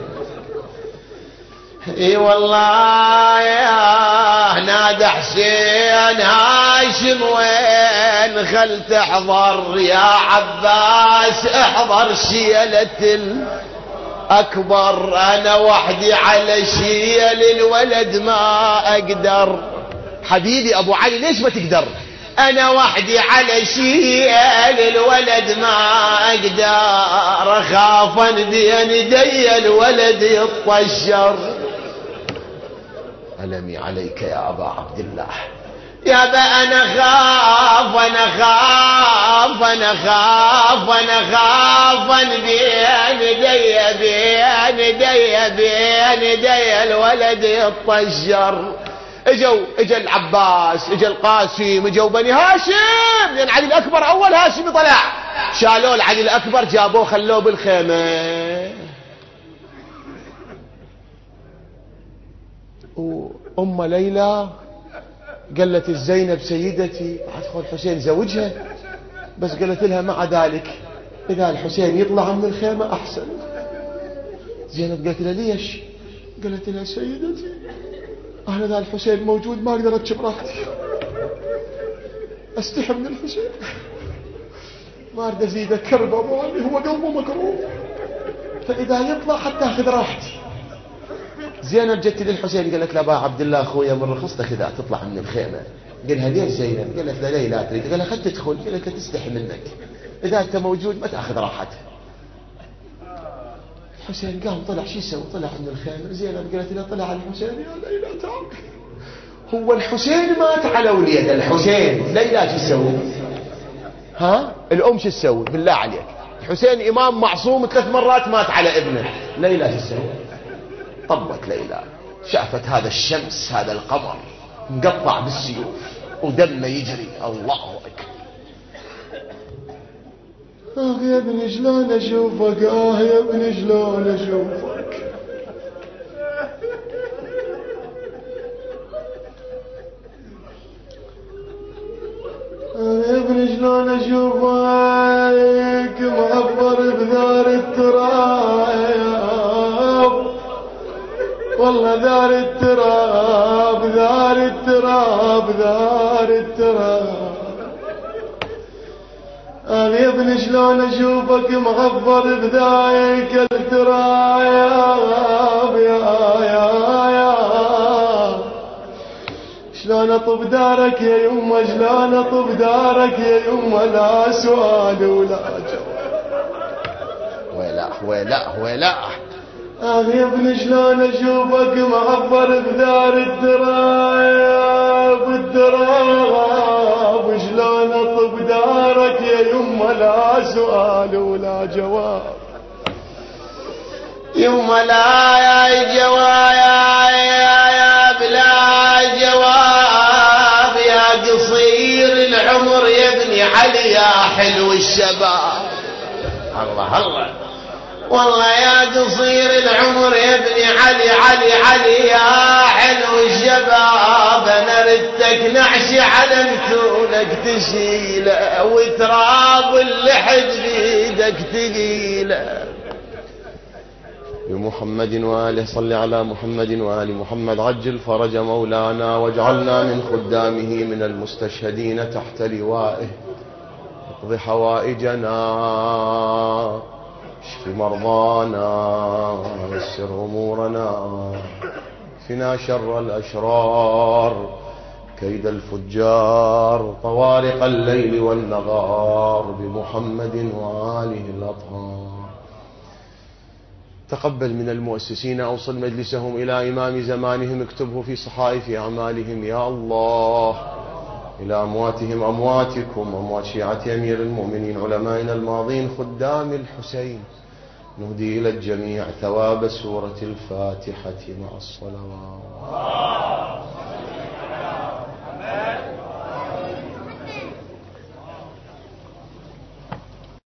اي والله يا نادى حسين هاشم وين خل تحضر؟ يا عباس احضر شيلة الأكبر، أنا وحدي على شيل الولد ما أقدر. حبيبي أبو علي ليش ما تقدر؟ أنا وحدي على شيل الولد ما أقدر، أخاف بين يدي الولد يطشر. ألمي عليك يا أبا عبد الله. يا با أنا خاف بين يدي الولد يطشر. اجا العباس، اجا القاسم، اجوا بني هاشم، لان علي الاكبر اول هاشم طلع، شالوه علي الاكبر جابوه خلوه بالخيمه. وام ليلى قالت الزينب سيدتي ادخل حسين زوجها، بس قالت لها مع ذلك اذا الحسين يطلع من الخيمه احسن. زينب قالت لها ليش؟ قالت لها سيدتي أنا ذا الحسين موجود ما أقدر أتشب راحتي، أستحي من الحسين، ما أريد أزيده كربة هو قلبه مكروه، فإذا يطلع حتى أخذ راحتي. زينب جت للحسين قالت له: أبا عبد الله أخويا من رخصتك إذا تطلع من الخيمة. قالها: ليش زينب؟ قالت له: ليه لا تريد؟ قالها: خل تدخل. قالت له: تستحي منك، إذا أنت موجود ما تأخذ راحته. الحسين قام طلع، شو يسوي؟ طلع من الخيمة. زينب قالت له: طلع الحسين. يا ليلى تعال، هو الحسين مات على وليد الحسين، ليلى شو تسوي؟ ها الأم شو تسوي بالله عليك؟ الحسين إمام معصوم 3 مرات مات على ابنه، ليلى شو تسوي؟ طبت ليلى، شافت هذا الشمس هذا القمر مقطع بالسيوف ودمه يجري. الله أكبر. يا ابني شلون أشوفك، يا ابني شلون أشوفك، يا ابني شلون أشوفك معبر بذار التراب، والله ذار التراب ذار التراب ذار التراب. يا ابني شلون أشوفك معبر بذاك التراب، يا شلون أطب دارك يا يمه، شلون أطب دارك يا يمه، لا سؤال ولا جواب. ولا يا ابني شلون أشوفك معبر بذار التراب التراب، شلون أطب دارك يا يمه، لا سؤال ولا جواب. يمه لا يا جواب يا بلا جواب، يا قصير العمر يا ابن علي يا حلو الشباب. الله الله، والله يا قصير العمر يا ابن علي علي علي يا حلو الشباب. انا ردتك نعشي على متونك تشيله، وتراب اللحد بيدك تقيله. بمحمد وآله، صل على محمد وآل محمد. عجل فرج مولانا واجعلنا من خدامه من المستشهدين تحت لوائه. اقض حوائجنا، اشف مرضانا، يسر أمورنا، فينا شر الأشرار، كيد الفجار، طوارق الليل والنهار. بمحمد وآله الأطهار. تقبل من المؤسسين، أوصل مجلسهم إلى إمام زمانهم، اكتبه في صحائف أعمالهم يا الله. إلى أمواتهم أمواتكم، أموات شيعة أمير المؤمنين علمائنا الماضين خدام الحسين، نهدي إلى الجميع ثواب سورة الفاتحة مع الصلوات.